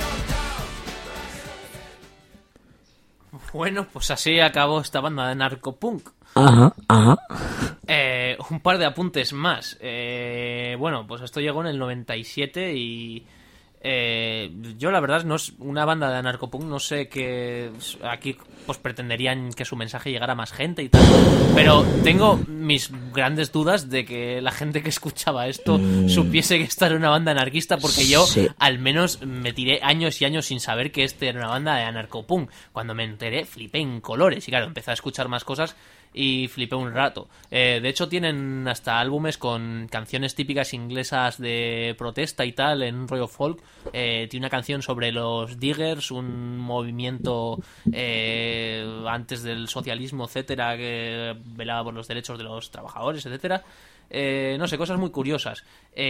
Bueno, pues así acabó esta banda de narcopunk. Ajá, ajá. Eh, un par de apuntes más. Eh, bueno, pues esto llegó en el noventa y siete y Eh, yo la verdad no es una banda de anarcopunk, no sé qué aquí pues pretenderían que su mensaje llegara a más gente y tal, pero tengo mis grandes dudas de que la gente que escuchaba esto Mm. supiese que esta era una banda anarquista, porque yo Sí. al menos me tiré años y años sin saber que este era una banda de anarcopunk. Cuando me enteré flipé en colores y claro, empecé a escuchar más cosas y flipé un rato. Eh, de hecho tienen hasta álbumes con canciones típicas inglesas de protesta y tal, en un rollo folk. Eh, tiene una canción sobre los diggers, un movimiento eh, antes del socialismo, etcétera, que velaba por los derechos de los trabajadores, etcétera. Eh, no sé, cosas muy curiosas.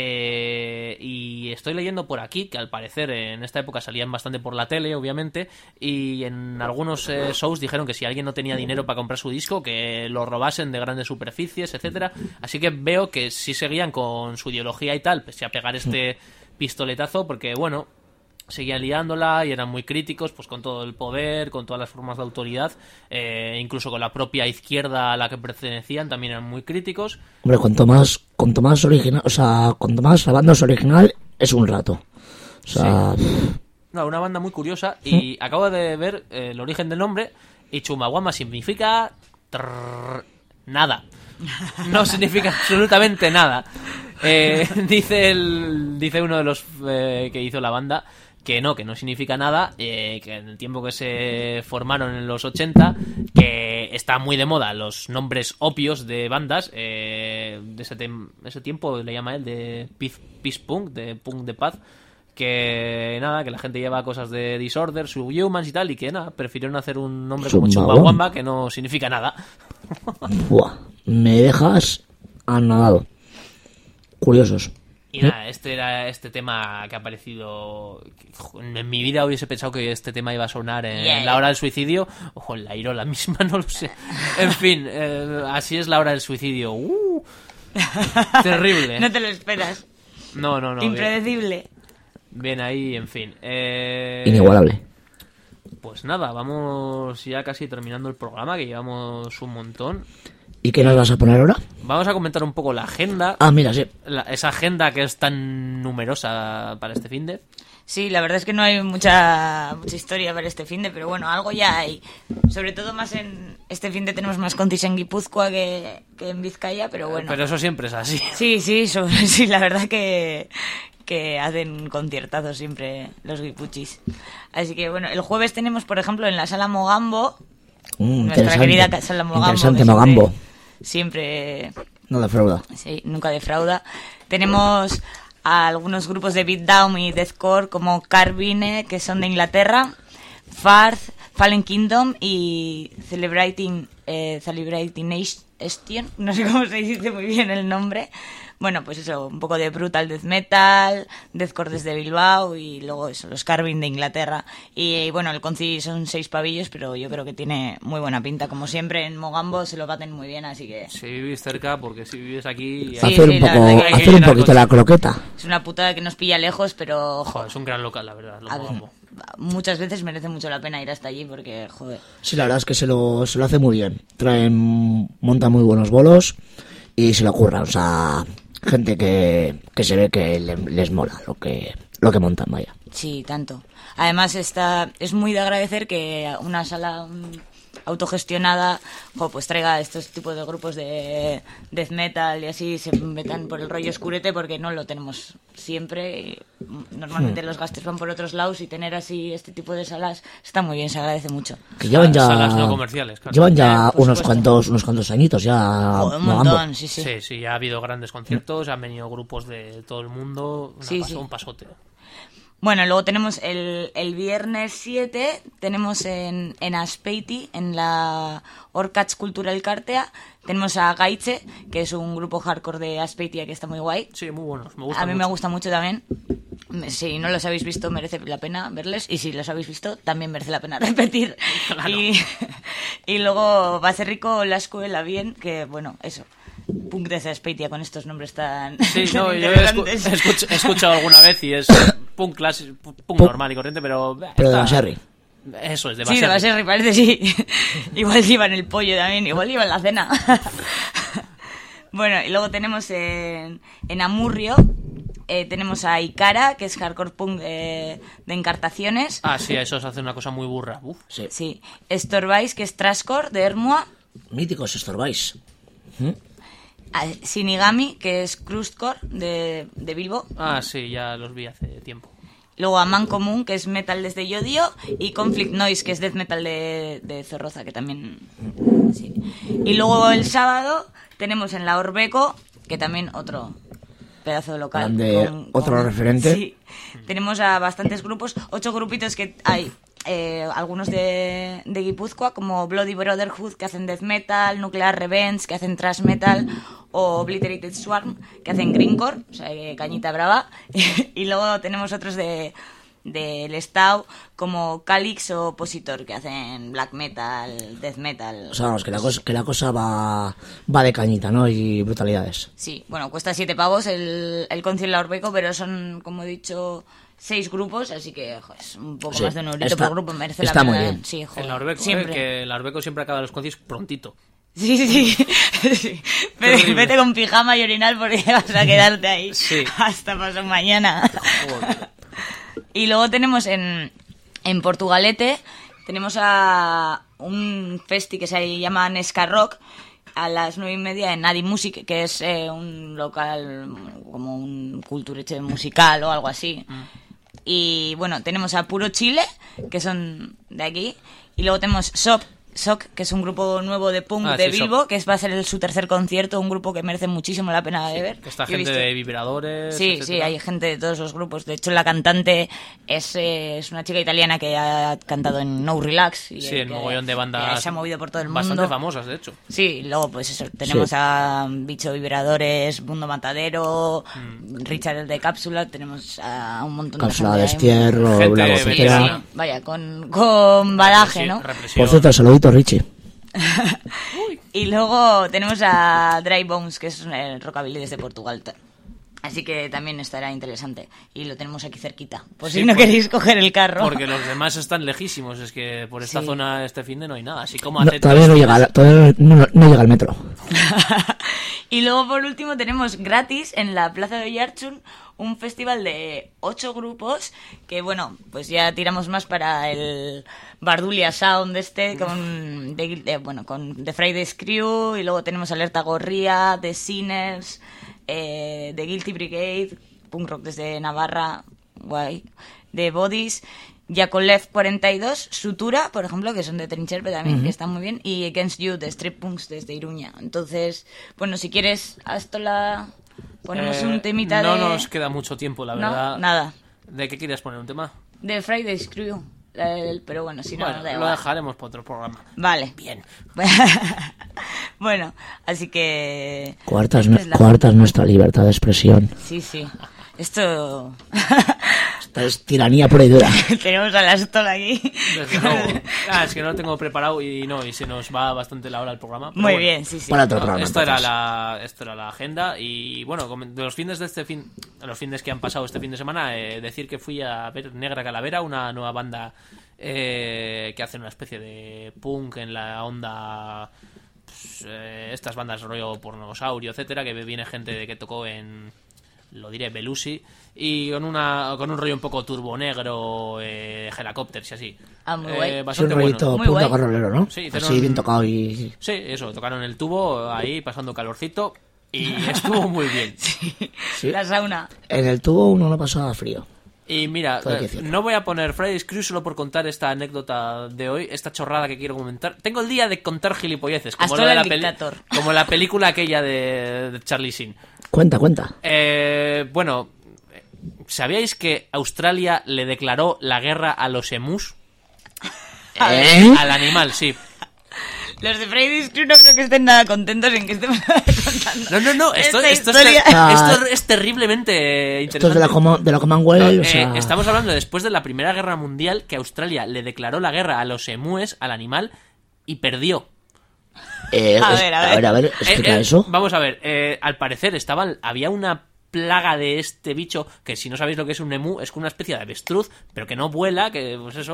Eh, y estoy leyendo por aquí que al parecer en esta época salían bastante por la tele, obviamente, y en algunos eh, shows dijeron que si alguien no tenía dinero para comprar su disco, que lo robasen de grandes superficies, etcétera. Así que veo que sí seguían con su ideología y tal, pese a pegar este pistoletazo, porque bueno, seguían liándola y eran muy críticos pues con todo el poder, con todas las formas de autoridad, eh, incluso con la propia izquierda a la que pertenecían también eran muy críticos. Hombre, cuanto más, cuanto más original, o sea, cuanto más la banda es original, es un rato. O sea, No, una banda muy curiosa y acabo de ver eh, el origen del nombre y Chumbawamba significa trrr, nada. No significa absolutamente nada. Eh, dice el dice uno de los eh, que hizo la banda que no, que no significa nada, eh, que en el tiempo que se formaron en los ochenta, que está muy de moda los nombres obvios de bandas, eh, de ese, tem- ese tiempo le llama él de peace, peace punk, de punk de paz, que nada, que la gente lleva cosas de Disorder, Subhumans y tal, y que nada, prefirieron hacer un nombre como Chumbawamba. Chumbawamba, que no significa nada. buah, me dejas anonadado. Curiosos. Y nada, este era este tema que ha aparecido. En mi vida hubiese pensado que este tema iba a sonar en Yeah. la hora del suicidio o en la Irola misma, no lo sé. En fin, eh, así es la hora del suicidio. Uh, terrible. No te lo esperas. No, no, no. Bien, Impredecible. bien ahí, en fin. Eh, Inigualable. Pues nada, vamos ya casi terminando el programa, que llevamos un montón. ¿Y qué nos vas a poner ahora? Vamos a comentar un poco la agenda. Ah, mira, sí. La- esa agenda que es tan numerosa para este finde. Sí, la verdad es que no hay mucha mucha historia para este finde, pero bueno, algo ya hay. Sobre todo más en este finde tenemos más contis en Guipúzcoa que, que en Vizcaya, pero bueno. Pero eso siempre es así. Sí, sí, so- sí, la verdad que, que hacen conciertazos siempre los guipuchis. Así que bueno, el jueves tenemos, por ejemplo, en la sala Mogambo, Mm, nuestra interesante. querida ca- sala Mogambo. Interesante, que siempre- Mogambo. Siempre No defrauda. Sí, nunca defrauda. Tenemos a algunos grupos de beatdown y deathcore como Carvine, que son de Inglaterra, Farth, Fallen Kingdom y Celebrating eh, Celebrating Nation, no sé cómo se dice muy bien el nombre. Bueno, pues eso, un poco de brutal death metal, deathcore desde Bilbao y luego eso, los Carvin de Inglaterra. Y, bueno, el Conci son seis pavillos, pero yo creo que tiene muy buena pinta. Como siempre, en Mogambo se lo baten muy bien, así que Si vivís cerca, porque si vives aquí... Sí, hacer sí, un la poco, verdad que hay que hacer un llenar poquito coche. la croqueta. es una putada que nos pilla lejos, pero Joder, es un gran local, la verdad. Lo a ver, amo. muchas veces merece mucho la pena ir hasta allí porque, joder. Sí, la verdad es que se lo, se lo hace muy bien. Traen, montan muy buenos bolos y se lo ocurra. O sea, gente que, que se ve que le- les mola lo que, lo que montan, vaya. Sí, tanto. Además, está, es muy de agradecer que una sala mm, autogestionada jo, pues traiga estos tipos de grupos de death metal y así se metan por el rollo oscurete porque no lo tenemos siempre. Y mm, normalmente los gastos van por otros lados y tener así este tipo de salas está muy bien, se agradece mucho. Que llevan ya, Salas no comerciales, claro. llevan ya Eh, por unos supuesto. cuantos, unos cuantos añitos ya. Joder, un Mogambo. montón, sí, sí. Sí, sí, ha habido grandes conciertos, han venido grupos de todo el mundo. Una Sí, paso- sí. Un pasote. Bueno, luego tenemos el, el viernes siete, tenemos en, en Aspeiti, en la Orcats Cultural Cartea, tenemos a Gaitze, que es un grupo hardcore de Aspeiti que está muy guay. Sí, muy buenos. Me gusta A mí me mucho. gusta mucho también. Si no los habéis visto, merece la pena verles. Y si los habéis visto, también merece la pena repetir. Claro. Y, y luego va a ser rico la escuela bien, que bueno, eso. Punk de Aspeiti con estos nombres tan, Sí, tan no, yo he, escu- interesantes. he escuch- he escuchado alguna vez y es punk clásico, punk Punk- normal y corriente, pero... eh, Pero de está- Baserri. Eso es, de Sí, de Baserri. Baserri, parece, sí. Igual llevan el pollo también, igual llevan la cena. Bueno, y luego tenemos en, en Amurrio, Eh, tenemos a Ikara, que es hardcore punk de, de Encartaciones. Ah, sí, eso se hace una cosa muy burra. Uf. Sí. Sí. Storbais, que es trashcore de Ermua. Míticos Storbais. ¿Mm? A Shinigami, que es crustcore de, de Bilbo. Ah, sí, ya los vi hace tiempo. Luego a Man Común, que es metal desde Yodio. Y Conflict Noise, que es death metal de, de Zorroza, que también... Sí. Y luego el sábado tenemos en la Orbeco, que también otro pedazo de local. Grande, otro referente. Sí. Tenemos a bastantes grupos, ocho grupitos que hay. Eh, algunos de, de Guipúzcoa, como Bloody Brotherhood, que hacen death metal, Nuclear Revenge, que hacen thrash metal, o Obliterated Swarm, que hacen greencore, o sea, que cañita brava. Y luego tenemos otros de del Estado, como Calix o Opositor, que hacen black metal, death metal. O sea, vamos, que la cosa, que la cosa va, va de cañita, ¿no? Y brutalidades. Sí, bueno, cuesta siete pavos el, el concierto en la Orbeco, pero son, como he dicho, seis grupos, así que jo, es un poco Sí, más de un eurito está- por grupo, merece está la muy pena. bien. Sí, joder, En la Orbeco, siempre. eh, que la Orbeco siempre acaba los conciertos prontito. Sí, sí, sí. Vete, horrible. vete con pijama y orinal porque vas a quedarte ahí Sí. hasta pasado mañana. Joder. Y luego tenemos en, en Portugalete, tenemos a un festi que se llama Nesca Rock a las nueve y media en Adi Music, que es eh, un local como un cultureche musical o algo así. Y bueno, tenemos a Puro Chile, que son de aquí, y luego tenemos Shop, Shock, que es un grupo nuevo de punk Ah, de sí, Bilbo, Shock. que es, va a ser el- su tercer concierto, un grupo que merece muchísimo la pena de ver. Que está Yo he gente visto- de vibradores. Sí, etcétera. sí, hay gente de todos los grupos. De hecho, la cantante es, eh, es una chica italiana que ha cantado en No Relax. Y Sí, eh, en que- mogollón de que bandas. se ha movido por todo el mundo. Bastante famosas, de hecho. Sí, luego pues eso, tenemos Sí. a Bicho Vibradores, Mundo Matadero, Mm. Richard el de Cápsula, tenemos a un montón Cápsula de de gente. ahí. destierro, Gente la de Sí, bocetera. veterana. sí, vaya, con, con badaje, Represi- ¿no? represión. Por cierto, saludito, Richie. Y luego tenemos a Dry Bones, que es el rockabilly desde Portugal. ta- Así que también estará interesante. Y lo tenemos aquí cerquita. Pues Sí, si no por- queréis coger el carro. Porque los demás están lejísimos. Es que por esta Sí. zona este fin de no hay nada. Así como No, hace todavía no tres llega, días. todavía no, no llega el metro. Y luego por último tenemos gratis en la Plaza de Yarchun un festival de ocho grupos que bueno, pues ya tiramos más para el Bardulia Sound este con de, de- bueno, con The Friday's Crew y luego tenemos Alerta Gorría, The Sinners, eh, The Guilty Brigade, punk rock desde Navarra, guay, The Bodies, Yakolev cuarenta y dos, Sutura, por ejemplo, que son de Trincherpe también, que están muy bien, y Against You, de Strip Punks desde Iruña. Entonces, bueno, si quieres, hasta la... ponemos Eh, un temita no de... nos queda mucho tiempo, la No, verdad. nada. ¿De qué querías poner un tema? De Friday's Crew. El- pero bueno, si no, bueno, nos da lo igual. dejaremos para otro programa. Vale. Bien. Bueno, así que... Cuartas, esta es la- cuartas nuestra libertad de expresión. Sí, sí. Esto... Esta es tiranía pura y dura. Tenemos a la Stola aquí. Desde luego. Ah, es que no lo tengo preparado y no, y se nos va bastante la hora del programa. pero Muy bueno. bien, sí, sí. Para otro No, programa. esto, era entonces. la, esto era la agenda y bueno, comen- de los fines de este fin, de los fines que han pasado este fin de semana, eh, decir que fui a ver Negra Calavera, una nueva banda eh, que hace una especie de punk en la onda, pues, eh, estas bandas rollo Pornosaurio, etcétera, que viene gente de que tocó en, lo diré, Belushi, y con una con un rollo un poco turbo negro, eh, helicópteros y así. Ah, muy guay. Eh, Es un bastante rollito bueno. Muy punta guay. rolero, ¿no? Sí, Así hicieron- bien tocado y... Sí, eso, tocaron el tubo ahí, pasando calorcito, y estuvo muy bien. Sí. La sauna. En el tubo uno lo pasaba frío. Y mira, Todo hay que eh, decirlo. no voy a poner Friday's Crew solo por contar esta anécdota de hoy, esta chorrada que quiero comentar. Tengo el día de contar gilipolleces, como, Hasta lo de el la peli- dictador. como la película aquella de, de Charlie Sheen. Cuenta, cuenta. Eh, bueno, ¿sabíais que Australia le declaró la guerra a los emus? ¿Eh? Al animal, sí. Los de Friday's Crew no creo que estén nada contentos en que estemos contando. No, no, no, esto, esta esto, es, historia. ter- Ah. esto es terriblemente interesante. Esto es de la, Como- de la Commonwealth, o Eh, sea... estamos hablando de después de la Primera Guerra Mundial que Australia le declaró la guerra a los emúes, al animal, y perdió. eh, A es- ver, a a ver, a ver, Eh, explica eh, eso. Vamos a ver, eh, al parecer estaban, había una plaga de este bicho que si no sabéis lo que es un emú es como una especie de avestruz, pero que no vuela, que pues eso,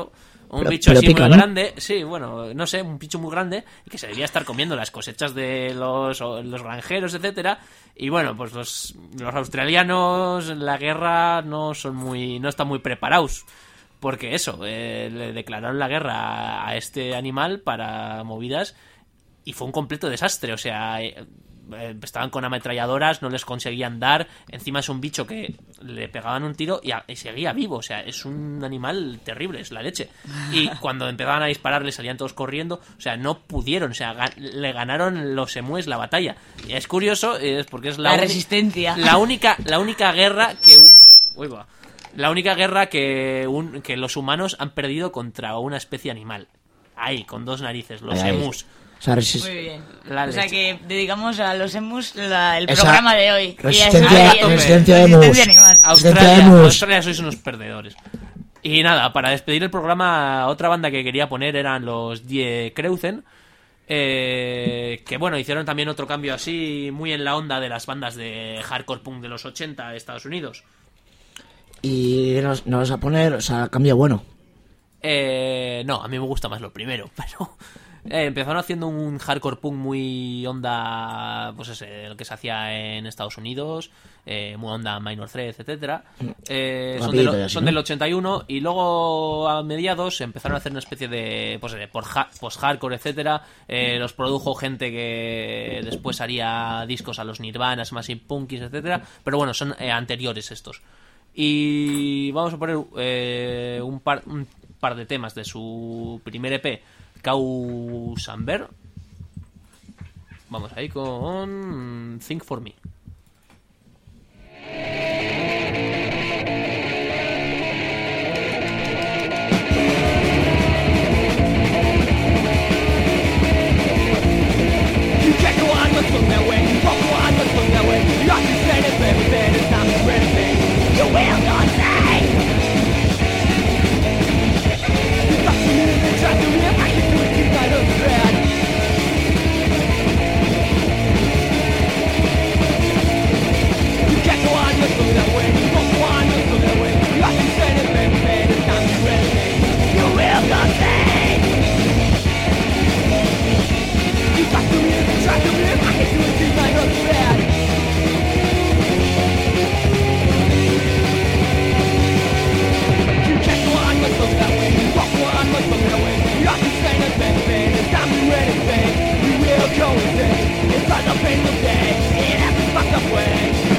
Un Pero- bicho pero así pica, muy ¿no? grande, sí, bueno, no sé, un bicho muy grande y que se debía estar comiendo las cosechas de los, o los granjeros, etcétera. Y bueno, pues los, los australianos en la guerra no son muy, no están muy preparados. Porque eso, eh, le declararon la guerra a este animal para movidas y fue un completo desastre. O sea, eh, eh, estaban con ametralladoras, no les conseguían dar. Encima es un bicho que le pegaban un tiro y, a- y seguía vivo. O sea, es un animal terrible, es la leche. Y cuando empezaban a disparar le salían todos corriendo. O sea, no pudieron. O sea, ga- le ganaron los emues la batalla. Y es curioso, es porque es la, La uni- resistencia. La única, la única guerra que... hu- Uy, va. La única guerra que, un- que los humanos han perdido contra una especie animal. Ahí, con dos narices, los Ahí, ahí. emus. O sea, resis- Muy bien. La o sea leche. que dedicamos a los emus la- el Esa programa de hoy. Y resistencia- así- resistencia de resistencia emus. animal. Australia, Intentamos. Australia sois unos perdedores. Y nada, para despedir el programa, otra banda que quería poner eran los Die Kreuzen. Eh, que bueno, hicieron también otro cambio así, muy en la onda de las bandas de hardcore punk de los ochenta de Estados Unidos. Y nos, nos vas a poner, o sea, cambio bueno. Eh, no, a mí me gusta más lo primero, pero eh, empezaron haciendo un hardcore punk muy onda, pues ese, el que se hacía en Estados Unidos, eh, muy onda Minor Threat, etcétera. Eh, son, Rapidito del- y así, son ¿no? del ochenta y uno y luego a mediados empezaron a hacer una especie de, pues, de por ha- post-hardcore, etcétera. Eh, los produjo gente que después haría discos a los Nirvana, Smashing Pumpkins, etcétera. Pero bueno, son eh, anteriores estos. Y vamos a poner eh, un, par, un par de temas de su primer E P, Kau Samber. Vamos ahí con Think For Me. You can't go on much look that way. You won't go on much look that way. You have to say it, baby, then it's time to spread it. You will not say. You got to live and try to live. I can do it, you kind of bad. You can't go on much look that way. You won't go on much look that way. You have to say it, baby, then it's time to spread it. You will not say. You got to live and try to live. I can do it, you kind of bad. You can't go on much look that way. You won't go on much look that way. You have to say that, baby, baby. It's time to ready, baby. You will go insane. It's like a painful day. In every fucked up way.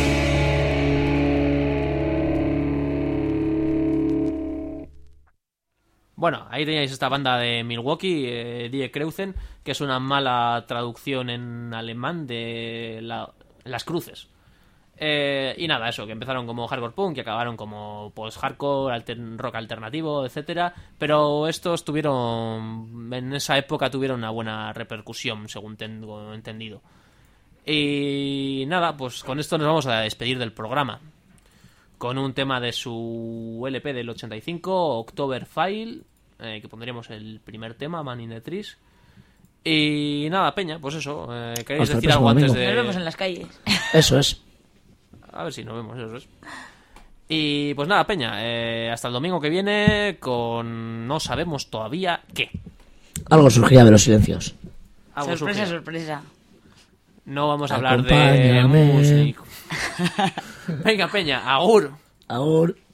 Bueno, ahí teníais esta banda de Milwaukee, eh, Die Kreuzen, que es una mala traducción en alemán de la- Las Cruces. Eh, y nada, eso, que empezaron como hardcore punk y acabaron como post-hardcore, alter- rock alternativo, etcétera. Pero estos tuvieron, en esa época tuvieron una buena repercusión, según tengo entendido. Y nada, pues con esto nos vamos a despedir del programa. Con un tema de su L P del ochenta y cinco, October File, eh, que pondríamos el primer tema, Man in the Trees. Y nada, Peña, pues eso. Eh, ¿Queréis Hasta el decir algo próximo antes domingo. de...? Nos vemos en las calles. Eso es. A ver si nos vemos, eso es. Y pues nada, Peña, eh, hasta el domingo que viene con no sabemos todavía qué. Algo surgirá de los silencios. Algo Sorpresa, surgirá. sorpresa. No vamos a hablar de Acompáñame. música. Venga, Peña, agur. Ahora.